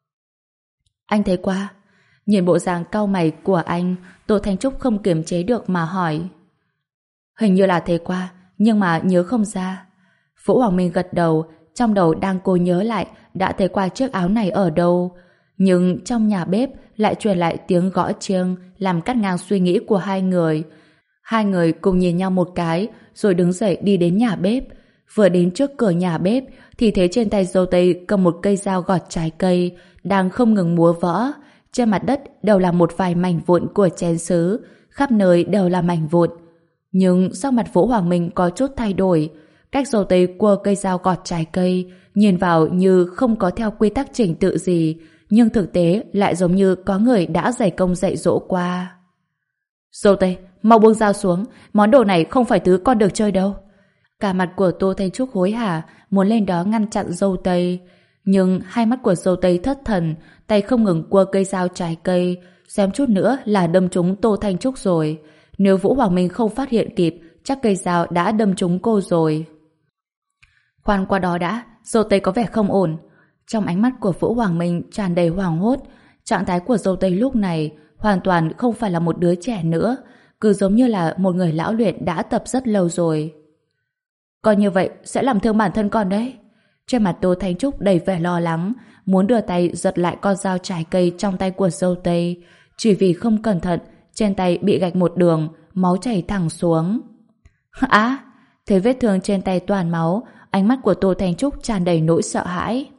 Anh thấy qua. Nhìn bộ dạng cau mày của anh, Tô Thanh Trúc không kiềm chế được mà hỏi. Hình như là thấy qua, nhưng mà nhớ không ra. Vũ Hoàng Minh gật đầu, trong đầu đang cố nhớ lại đã thấy qua chiếc áo này ở đâu. Nhưng trong nhà bếp lại truyền lại tiếng gõ chiêng làm cắt ngang suy nghĩ của hai người. Hai người cùng nhìn nhau một cái rồi đứng dậy đi đến nhà bếp. Vừa đến trước cửa nhà bếp thì thấy trên tay dâu tây cầm một cây dao gọt trái cây đang không ngừng múa võ. Trên mặt đất đều là một vài mảnh vụn của chén sứ, khắp nơi đều là mảnh vụn. Nhưng sắc mặt Vũ Hoàng Minh có chút thay đổi. Cách dâu tây cua cây dao gọt trái cây nhìn vào như không có theo quy tắc trình tự gì, nhưng thực tế lại giống như có người đã dày công dạy dỗ qua. Dâu tây, mau buông dao xuống, món đồ này không phải thứ con được chơi đâu. Cả mặt của Tô Thanh Trúc hối hả muốn lên đó ngăn chặn dâu tây, nhưng hai mắt của dâu tây thất thần, tay không ngừng cua cây dao trái cây, xem chút nữa là đâm trúng Tô Thanh Trúc rồi. Nếu Vũ Hoàng Minh không phát hiện kịp, chắc cây dao đã đâm trúng cô rồi. Khoan qua đó đã, dâu tây có vẻ không ổn. Trong ánh mắt của Vũ Hoàng Minh tràn đầy hoảng hốt. Trạng thái của dâu tây lúc này hoàn toàn không phải là một đứa trẻ nữa, cứ giống như là một người lão luyện đã tập rất lâu rồi. Coi như vậy sẽ làm thương bản thân con đấy. Trên mặt Tô Thanh Trúc đầy vẻ lo lắng, muốn đưa tay giật lại con dao trái cây trong tay của dâu tây. Chỉ vì không cẩn thận, trên tay bị gạch một đường, máu chảy thẳng xuống. Á! Thấy vết thương trên tay toàn máu, ánh mắt của Tô Thanh Trúc tràn đầy nỗi sợ hãi.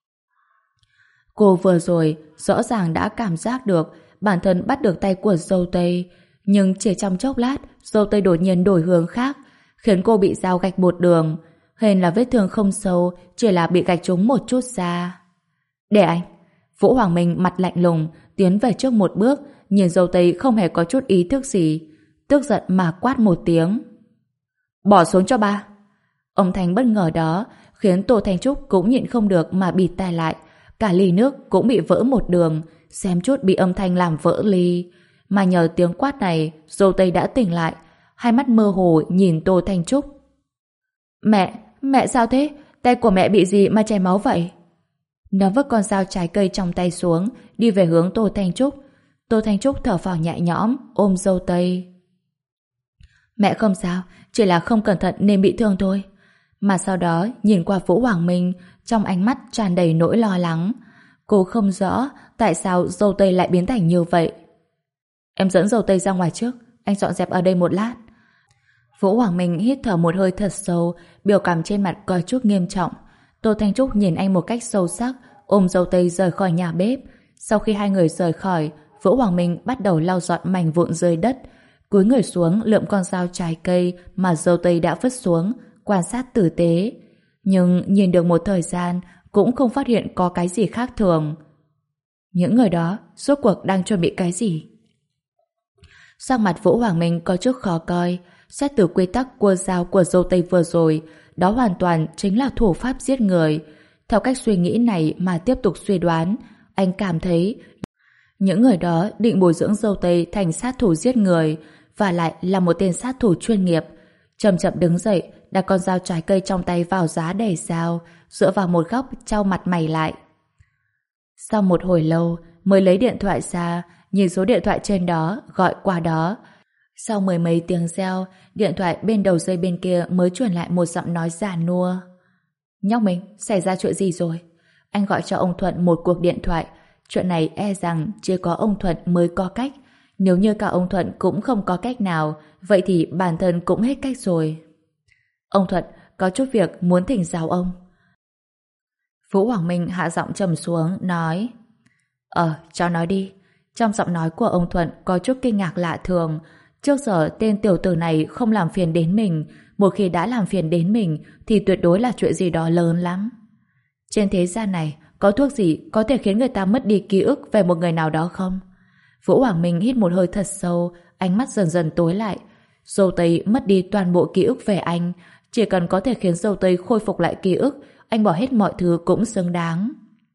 Cô vừa rồi rõ ràng đã cảm giác được bản thân bắt được tay của dâu tây, nhưng chỉ trong chốc lát dâu tây đột nhiên đổi hướng khác, khiến cô bị dao gạch một đường. Hên là vết thương không sâu, chỉ là bị gạch trúng một chút ra. Để anh! Vũ Hoàng Minh mặt lạnh lùng tiến về trước một bước, nhìn dâu tây không hề có chút ý thức gì, tức giận mà quát một tiếng. Bỏ xuống cho ba! Âm thanh bất ngờ đó khiến Tô Thanh Trúc cũng nhịn không được mà bịt tai lại, cả ly nước cũng bị vỡ một đường, xém chút bị âm thanh làm vỡ ly. Mà nhờ tiếng quát này, dâu tây đã tỉnh lại, hai mắt mơ hồ nhìn Tô Thanh Trúc. Mẹ, mẹ sao thế? Tay của mẹ bị gì mà chảy máu vậy? Nó vứt con dao trái cây trong tay xuống, đi về hướng Tô Thanh Trúc. Tô Thanh Trúc thở phào nhẹ nhõm, ôm dâu tây. Mẹ không sao, chỉ là không cẩn thận nên bị thương thôi. Mà sau đó nhìn qua Vũ Hoàng Minh, trong ánh mắt tràn đầy nỗi lo lắng. Cô không rõ tại sao dâu tây lại biến thành như vậy. Em dẫn dâu tây ra ngoài trước, anh dọn dẹp ở đây một lát. Vũ Hoàng Minh hít thở một hơi thật sâu, biểu cảm trên mặt có chút nghiêm trọng. Tô Thanh Trúc nhìn anh một cách sâu sắc, ôm dâu tây rời khỏi nhà bếp. Sau khi hai người rời khỏi, Vũ Hoàng Minh bắt đầu lau dọn mảnh vụn dưới đất, cúi người xuống lượm con dao trái cây mà dâu tây đã vứt xuống, quan sát tử tế. Nhưng nhìn được một thời gian cũng không phát hiện có cái gì khác thường. Những người đó rốt cuộc đang chuẩn bị cái gì? Sắc mặt Vũ Hoàng Minh có chút khó coi. Xét từ quy tắc cua dao của dâu tây vừa rồi, đó hoàn toàn chính là thủ pháp giết người. Theo cách suy nghĩ này mà tiếp tục suy đoán, anh cảm thấy những người đó định bồi dưỡng dâu tây thành sát thủ giết người, và lại là một tên sát thủ chuyên nghiệp. Chậm chậm đứng dậy, đặt con dao trái cây trong tay vào giá để dao, dựa vào một góc chau mặt mày lại. Sau một hồi lâu mới lấy điện thoại ra, nhìn số điện thoại trên đó, gọi qua đó. Sau mười mấy tiếng reo, điện thoại bên đầu dây bên kia mới truyền lại một giọng nói già nua. Nhóc mình, xảy ra chuyện gì rồi? Anh gọi cho ông Thuận một cuộc điện thoại. Chuyện này e rằng chỉ có ông Thuận mới có cách. Nếu như cả ông Thuận cũng không có cách nào, vậy thì bản thân cũng hết cách rồi. Ông Thuận, có chút việc muốn thỉnh giáo ông. Vũ Hoàng Minh hạ giọng trầm xuống, nói. Ờ, cho nói đi. Trong giọng nói của ông Thuận có chút kinh ngạc lạ thường. Trước giờ tên tiểu tử này không làm phiền đến mình. Một khi đã làm phiền đến mình thì tuyệt đối là chuyện gì đó lớn lắm. Trên thế gian này có thuốc gì có thể khiến người ta mất đi ký ức về một người nào đó không? Vũ Hoàng Minh hít một hơi thật sâu, ánh mắt dần dần tối lại. Dâu tây mất đi toàn bộ ký ức về anh. Chỉ cần có thể khiến dâu tây khôi phục lại ký ức, anh bỏ hết mọi thứ cũng xứng đáng.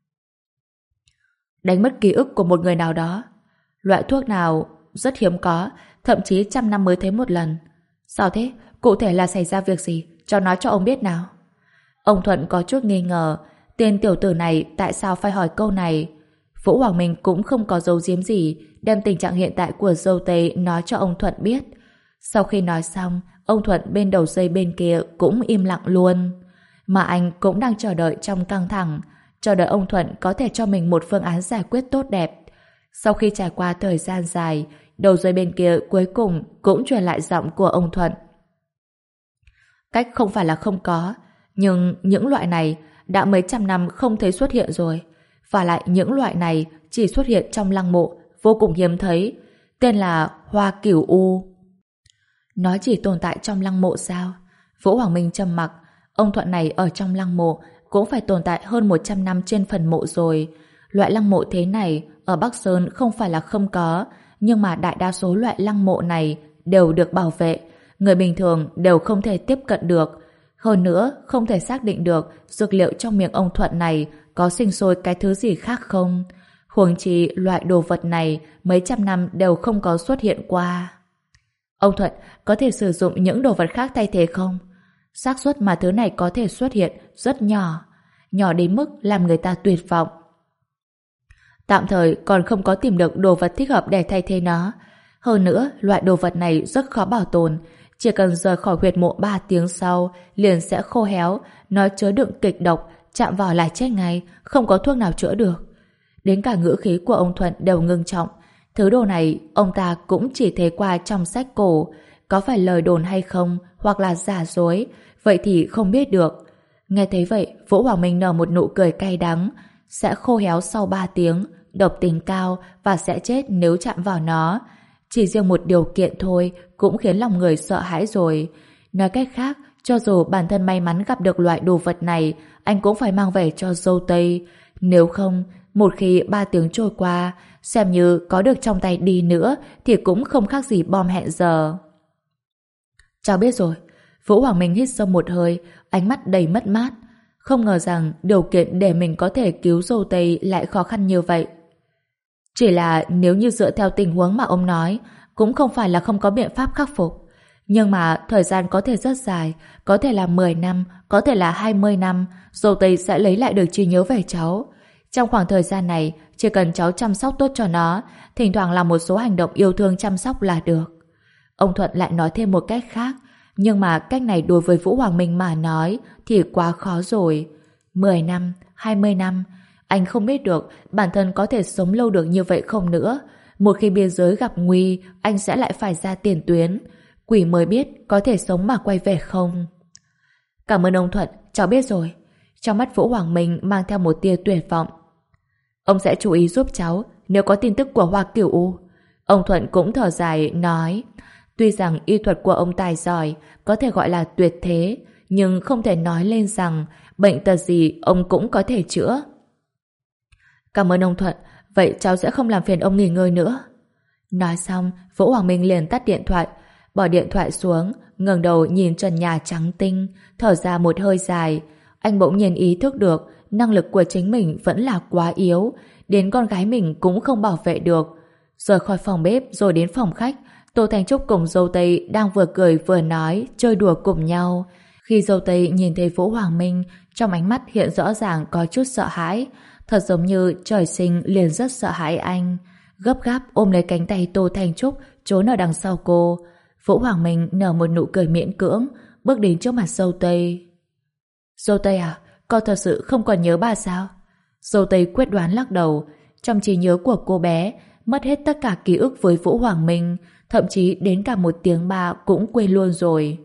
Đánh mất ký ức của một người nào đó, loại thuốc nào rất hiếm có, thậm chí trăm năm mới thấy một lần. Sao thế? Cụ thể là xảy ra việc gì? Cho nói cho ông biết nào. Ông Thuận có chút nghi ngờ, tên tiểu tử này tại sao phải hỏi câu này. Vũ Hoàng Minh cũng không có giấu giếm gì, đem tình trạng hiện tại của dâu tây nói cho ông Thuận biết. Sau khi nói xong, ông Thuận bên đầu dây bên kia cũng im lặng luôn. Mà anh cũng đang chờ đợi trong căng thẳng, chờ đợi ông Thuận có thể cho mình một phương án giải quyết tốt đẹp. Sau khi trải qua thời gian dài, đầu dây bên kia cuối cùng cũng truyền lại giọng của ông Thuận. Cách không phải là không có, nhưng những loại này đã mấy trăm năm không thấy xuất hiện rồi. Và lại những loại này chỉ xuất hiện trong lăng mộ, vô cùng hiếm thấy. Tên là Hoa Cửu U. Nó chỉ tồn tại trong lăng mộ sao? Vũ Hoàng Minh trầm mặc. Ông Thuận này ở trong lăng mộ cũng phải tồn tại hơn một trăm năm trên phần mộ rồi. Loại lăng mộ thế này ở Bắc Sơn không phải là không có, nhưng mà đại đa số loại lăng mộ này đều được bảo vệ. Người bình thường đều không thể tiếp cận được. Hơn nữa, không thể xác định được dược liệu trong miệng ông Thuận này có sinh sôi cái thứ gì khác không. Huống chi loại đồ vật này mấy trăm năm đều không có xuất hiện qua. Ông Thuận có thể sử dụng những đồ vật khác thay thế không? Xác suất mà thứ này có thể xuất hiện rất nhỏ, nhỏ đến mức làm người ta tuyệt vọng. Tạm thời còn không có tìm được đồ vật thích hợp để thay thế nó. Hơn nữa, loại đồ vật này rất khó bảo tồn. Chỉ cần rời khỏi huyệt mộ ba tiếng sau, liền sẽ khô héo, nó chứa đựng kịch độc, chạm vào là chết ngay, không có thuốc nào chữa được. Đến cả ngữ khí của ông Thuận đều ngưng trọng. Thứ đồ này ông ta cũng chỉ thấy qua trong sách cổ, có phải lời đồn hay không, hoặc là giả dối, vậy thì không biết được. Nghe thấy vậy, Vũ Hoàng Minh nở một nụ cười cay đắng. Sẽ khô héo sau ba tiếng, độc tính cao và sẽ chết nếu chạm vào nó. Chỉ riêng một điều kiện thôi cũng khiến lòng người sợ hãi rồi. Nói cách khác, cho dù bản thân may mắn gặp được loại đồ vật này, anh cũng phải mang về cho dâu tây. Nếu không, một khi ba tiếng trôi qua, xem như có được trong tay đi nữa thì cũng không khác gì bom hẹn giờ. Cháu biết rồi. Vũ Hoàng Minh hít sâu một hơi, ánh mắt đầy mất mát. Không ngờ rằng điều kiện để mình có thể cứu dâu tây lại khó khăn như vậy. Chỉ là nếu như dựa theo tình huống mà ông nói, cũng không phải là không có biện pháp khắc phục. Nhưng mà thời gian có thể rất dài, có thể là mười năm, có thể là hai mươi năm, dâu tây sẽ lấy lại được trí nhớ về cháu. Trong khoảng thời gian này, chỉ cần cháu chăm sóc tốt cho nó, thỉnh thoảng làm một số hành động yêu thương chăm sóc là được. Ông Thuận lại nói thêm một cách khác, nhưng mà cách này đối với Vũ Hoàng Minh mà nói thì quá khó rồi. mười năm, hai mươi năm, anh không biết được bản thân có thể sống lâu được như vậy không nữa. Một khi biên giới gặp nguy, anh sẽ lại phải ra tiền tuyến. Quỷ mới biết có thể sống mà quay về không. Cảm ơn ông Thuận, cháu biết rồi. Trong mắt Vũ Hoàng Minh mang theo một tia tuyệt vọng. Ông sẽ chú ý giúp cháu nếu có tin tức của Hoa Cửu U. Ông Thuận cũng thở dài nói, tuy rằng y thuật của ông tài giỏi, có thể gọi là tuyệt thế, nhưng không thể nói lên rằng bệnh tật gì ông cũng có thể chữa. Cảm ơn ông Thuận, vậy cháu sẽ không làm phiền ông nghỉ ngơi nữa. Nói xong, Vũ Hoàng Minh liền tắt điện thoại, bỏ điện thoại xuống, ngẩng đầu nhìn trần nhà trắng tinh, thở ra một hơi dài. Anh bỗng nhiên ý thức được năng lực của chính mình vẫn là quá yếu, đến con gái mình cũng không bảo vệ được. Rời khỏi phòng bếp rồi đến phòng khách, Tô Thanh Trúc cùng dâu tây đang vừa cười vừa nói, chơi đùa cùng nhau. Khi dâu tây nhìn thấy Vũ Hoàng Minh, trong ánh mắt hiện rõ ràng có chút sợ hãi, thật giống như trời sinh liền rất sợ hãi anh. Gấp gáp ôm lấy cánh tay Tô Thanh Trúc, trốn ở đằng sau cô. Vũ Hoàng Minh nở một nụ cười miễn cưỡng, bước đến trước mặt dâu tây. Dâu tây à, con thật sự không còn nhớ bà sao? Dâu tây quyết đoán lắc đầu. Trong trí nhớ của cô bé, mất hết tất cả ký ức với Vũ Hoàng Minh, thậm chí đến cả một tiếng ba cũng quên luôn rồi.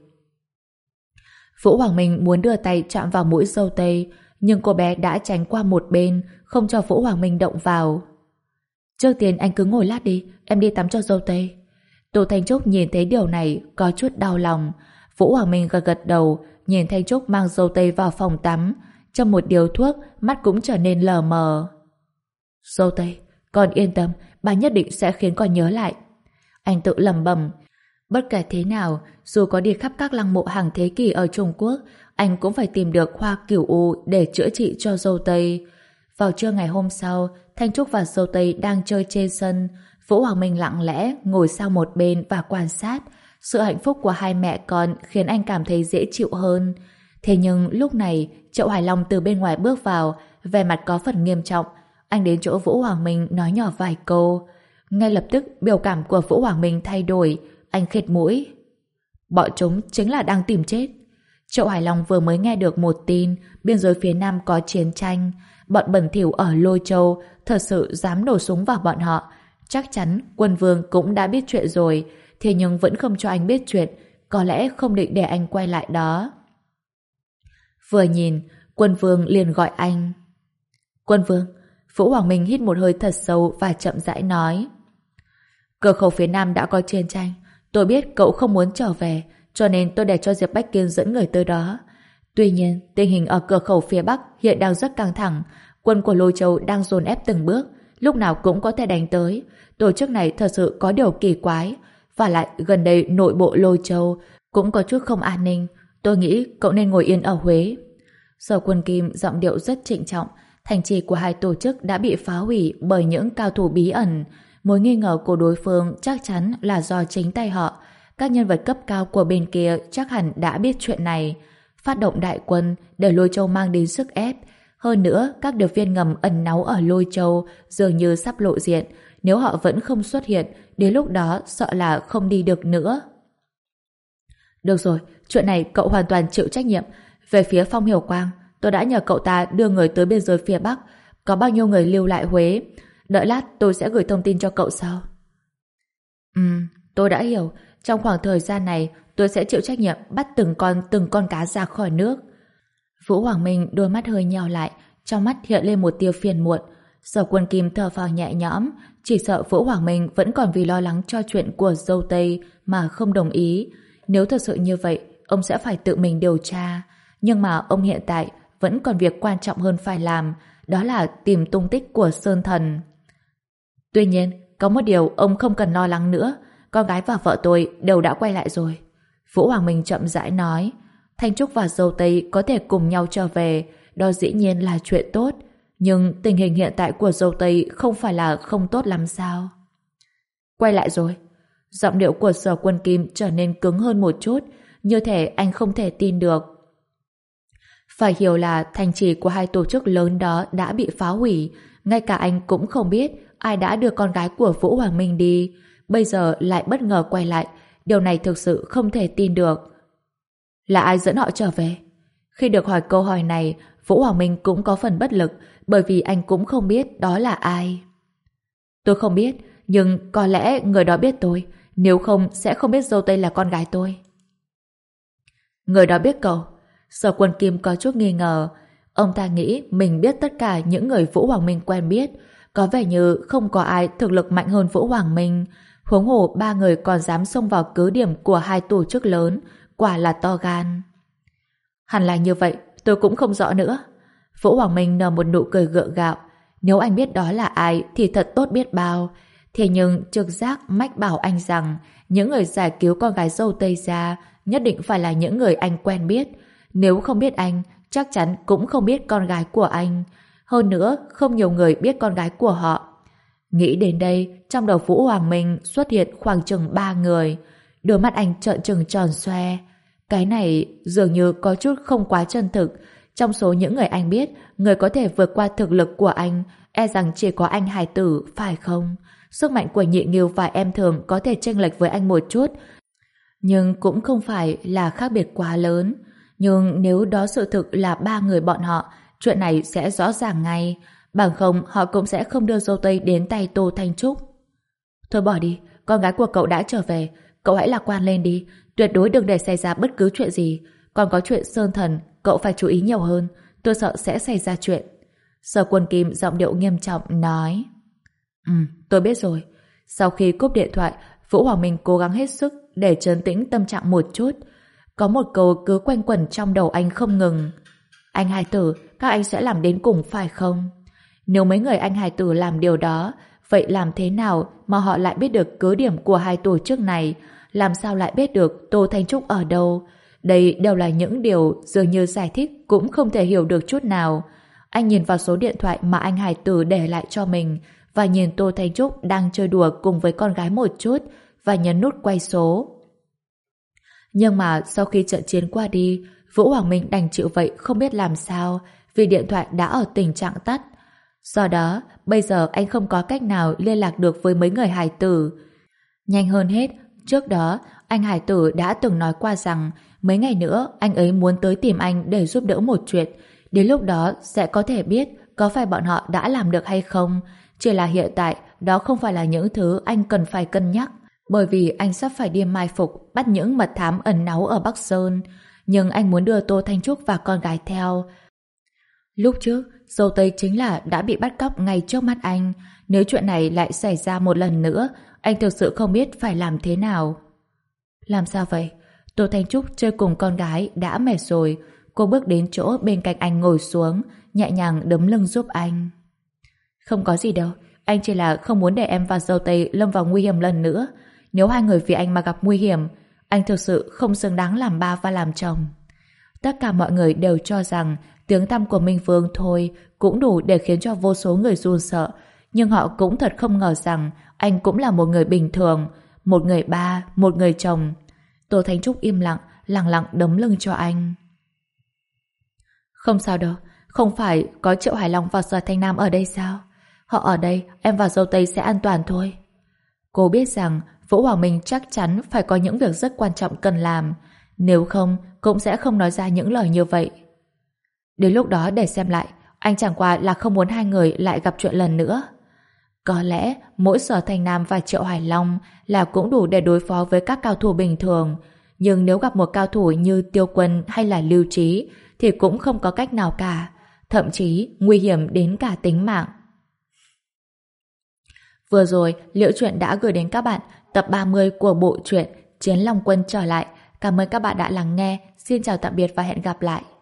Vũ Hoàng Minh muốn đưa tay chạm vào mũi dâu tây, nhưng cô bé đã tránh qua một bên, không cho Vũ Hoàng Minh động vào. Trước tiên anh cứ ngồi lát đi, em đi tắm cho dâu tây. Tô Thanh Trúc nhìn thấy điều này có chút đau lòng. Vũ Hoàng Minh gật gật đầu, nhìn Thanh Trúc mang dâu tây vào phòng tắm, trong một điếu thuốc, mắt cũng trở nên lờ mờ. Dâu tây, con yên tâm, bà nhất định sẽ khiến con nhớ lại. Anh tự lẩm bẩm. Bất kể thế nào, dù có đi khắp các lăng mộ hàng thế kỷ ở Trung Quốc, anh cũng phải tìm được Hoa Cửu U để chữa trị cho dâu tây. Vào trưa ngày hôm sau, Thanh Trúc và dâu tây đang chơi trên sân. Vũ Hoàng Minh lặng lẽ ngồi sang một bên và quan sát. Sự hạnh phúc của hai mẹ con khiến anh cảm thấy dễ chịu hơn. Thế nhưng lúc này, Triệu Hải Long từ bên ngoài bước vào, vẻ mặt có phần nghiêm trọng. Anh đến chỗ Vũ Hoàng Minh nói nhỏ vài câu. Ngay lập tức biểu cảm của Vũ Hoàng Minh thay đổi. Anh khịt mũi. Bọn chúng chính là đang tìm chết. Triệu Hải Long vừa mới nghe được một tin biên giới phía Nam có chiến tranh. Bọn bẩn thỉu ở Lôi Châu thật sự dám nổ súng vào bọn họ. Chắc chắn Quân Vương cũng đã biết chuyện rồi, thế nhưng vẫn không cho anh biết chuyện, có lẽ không định để anh quay lại đó. Vừa nhìn, Quân Vương liền gọi anh. Quân Vương. Vũ Hoàng Minh hít một hơi thật sâu và chậm rãi nói. Cửa khẩu phía Nam đã có chiến tranh, tôi biết cậu không muốn trở về, cho nên tôi để cho Diệp Bách Kiên dẫn người tới đó. Tuy nhiên, tình hình ở cửa khẩu phía Bắc hiện đang rất căng thẳng, quân của Lôi Châu đang dồn ép từng bước, lúc nào cũng có thể đánh tới. Tổ chức này thật sự có điều kỳ quái, và lại gần đây nội bộ Lôi Châu cũng có chút không an ninh. Tôi nghĩ cậu nên ngồi yên ở Huế. Sở Quân Kim giọng điệu rất trịnh trọng. Thành trì của hai tổ chức đã bị phá hủy bởi những cao thủ bí ẩn. Mối nghi ngờ của đối phương chắc chắn là do chính tay họ. Các nhân vật cấp cao của bên kia chắc hẳn đã biết chuyện này. Phát động đại quân để Lôi Châu mang đến sức ép. Hơn nữa, các điệp viên ngầm ẩn náu ở Lôi Châu dường như sắp lộ diện. Nếu họ vẫn không xuất hiện, đến lúc đó sợ là không đi được nữa. Được rồi, chuyện này cậu hoàn toàn chịu trách nhiệm. Về phía Phong Hiểu Quang, tôi đã nhờ cậu ta đưa người tới biên giới phía Bắc. Có bao nhiêu người lưu lại Huế? Đợi lát tôi sẽ gửi thông tin cho cậu sau. Ừm, tôi đã hiểu. Trong khoảng thời gian này, tôi sẽ chịu trách nhiệm bắt từng con từng con cá ra khỏi nước. Vũ Hoàng Minh đôi mắt hơi nheo lại, trong mắt hiện lên một tia phiền muộn. Sở Quân Kim thở phào nhẹ nhõm, chỉ sợ Vũ Hoàng Minh vẫn còn vì lo lắng cho chuyện của dâu Tây mà không đồng ý. Nếu thật sự như vậy, ông sẽ phải tự mình điều tra. Nhưng mà ông hiện tại vẫn còn việc quan trọng hơn phải làm, đó là tìm tung tích của Sơn Thần. Tuy nhiên, có một điều ông không cần lo lắng nữa, con gái và vợ tôi đều đã quay lại rồi. Vũ Hoàng Minh chậm rãi nói, Thanh Trúc và dâu Tây có thể cùng nhau trở về, đó dĩ nhiên là chuyện tốt. Nhưng tình hình hiện tại của dâu Tây không phải là không tốt lắm sao? Quay lại rồi. Giọng điệu của Sở Quân Kim trở nên cứng hơn một chút, như thể anh không thể tin được. Phải hiểu là thành trì của hai tổ chức lớn đó đã bị phá hủy, ngay cả anh cũng không biết ai đã đưa con gái của Vũ Hoàng Minh đi, bây giờ lại bất ngờ quay lại, điều này thực sự không thể tin được. Là ai dẫn họ trở về? Khi được hỏi câu hỏi này, Vũ Hoàng Minh cũng có phần bất lực, bởi vì anh cũng không biết đó là ai. Tôi không biết, nhưng có lẽ người đó biết tôi, nếu không sẽ không biết dâu Tây là con gái tôi. Người đó biết cậu? Sở Quân Kim có chút nghi ngờ. Ông ta nghĩ mình biết tất cả những người Vũ Hoàng Minh quen biết, có vẻ như không có ai thực lực mạnh hơn Vũ Hoàng Minh. Huống hồ ba người còn dám xông vào cứ điểm của hai tổ chức lớn, quả là to gan. Hẳn là như vậy, tôi cũng không rõ nữa. Vũ Hoàng Minh nở một nụ cười gượng gạo. Nếu anh biết đó là ai thì thật tốt biết bao. Thế nhưng trực giác mách bảo anh rằng những người giải cứu con gái dâu Tây ra nhất định phải là những người anh quen biết. Nếu không biết anh, chắc chắn cũng không biết con gái của anh. Hơn nữa, không nhiều người biết con gái của họ. Nghĩ đến đây, trong đầu Vũ Hoàng Minh xuất hiện khoảng chừng ba người. Đôi mắt anh trợn trừng tròn xoe. Cái này dường như có chút không quá chân thực. Trong số những người anh biết, người có thể vượt qua thực lực của anh, e rằng chỉ có anh Hải Tử, phải không? Sức mạnh của Nhị Nghiêu và em Thường có thể chênh lệch với anh một chút, nhưng cũng không phải là khác biệt quá lớn. Nhưng nếu đó sự thực là ba người bọn họ, chuyện này sẽ rõ ràng ngay. Bằng không, họ cũng sẽ không đưa dâu Tây đến tay Tô Thanh Trúc. Thôi bỏ đi, con gái của cậu đã trở về, cậu hãy lạc quan lên đi, tuyệt đối đừng để xảy ra bất cứ chuyện gì. Còn có chuyện Sơn Thần, cậu phải chú ý nhiều hơn, tôi sợ sẽ xảy ra chuyện. Sở Quân Kim giọng điệu nghiêm trọng nói. Ừ, tôi biết rồi. Sau khi cúp điện thoại, Vũ Hoàng Minh cố gắng hết sức để trấn tĩnh tâm trạng một chút. Có một câu cứ quanh quẩn trong đầu anh không ngừng. Anh Hải Tử, các anh sẽ làm đến cùng phải không? Nếu mấy người anh Hải Tử làm điều đó, vậy làm thế nào mà họ lại biết được cứ điểm của hai tổ chức này? Làm sao lại biết được Tô Thanh Trúc ở đâu? Đây đều là những điều dường như giải thích cũng không thể hiểu được chút nào. Anh nhìn vào số điện thoại mà anh Hải Tử để lại cho mình và nhìn Tô Thanh Trúc đang chơi đùa cùng với con gái một chút và nhấn nút quay số. Nhưng mà sau khi trận chiến qua đi, Vũ Hoàng Minh đành chịu vậy không biết làm sao vì điện thoại đã ở tình trạng tắt. Do đó, bây giờ anh không có cách nào liên lạc được với mấy người Hải Tử. Nhanh hơn hết, trước đó anh Hải Tử đã từng nói qua rằng mấy ngày nữa anh ấy muốn tới tìm anh để giúp đỡ một chuyện. Đến lúc đó sẽ có thể biết có phải bọn họ đã làm được hay không. Chỉ là hiện tại đó không phải là những thứ anh cần phải cân nhắc, bởi vì anh sắp phải đi mai phục bắt những mật thám ẩn náu ở Bắc Sơn. Nhưng anh muốn đưa Tô Thanh Trúc và con gái theo. Lúc trước, dâu Tây chính là đã bị bắt cóc ngay trước mắt anh. Nếu chuyện này lại xảy ra một lần nữa, anh thực sự không biết phải làm thế nào. Làm sao vậy? Tô Thanh Trúc chơi cùng con gái đã mệt rồi. Cô bước đến chỗ bên cạnh anh ngồi xuống, nhẹ nhàng đấm lưng giúp anh. Không có gì đâu, anh chỉ là không muốn để em và dâu Tây lâm vào nguy hiểm lần nữa. Nếu hai người vì anh mà gặp nguy hiểm, anh thực sự không xứng đáng làm ba và làm chồng. Tất cả mọi người đều cho rằng tiếng tăm của Minh Vương thôi cũng đủ để khiến cho vô số người run sợ, nhưng họ cũng thật không ngờ rằng anh cũng là một người bình thường, một người ba, một người chồng. Tô Thanh Trúc im lặng, lặng lặng đấm lưng cho anh. Không sao đâu, không phải có Triệu Hải Long và Sở Thanh Nam ở đây sao? Họ ở đây, em và dâu Tây sẽ an toàn thôi. Cô biết rằng Vũ Hoàng Minh chắc chắn phải có những việc rất quan trọng cần làm, nếu không cũng sẽ không nói ra những lời như vậy. Đến lúc đó để xem lại, anh chẳng qua là không muốn hai người lại gặp chuyện lần nữa. Có lẽ mỗi Sở Thành Nam và Triệu Hải Long là cũng đủ để đối phó với các cao thủ bình thường, nhưng nếu gặp một cao thủ như Tiêu Quân hay là Lưu Trí thì cũng không có cách nào cả, thậm chí nguy hiểm đến cả tính mạng. Vừa rồi, Liễu Chuyện đã gửi đến các bạn tập ba mươi của bộ truyện Chiến Long Quân trở lại. Cảm ơn các bạn đã lắng nghe. Xin chào tạm biệt và hẹn gặp lại.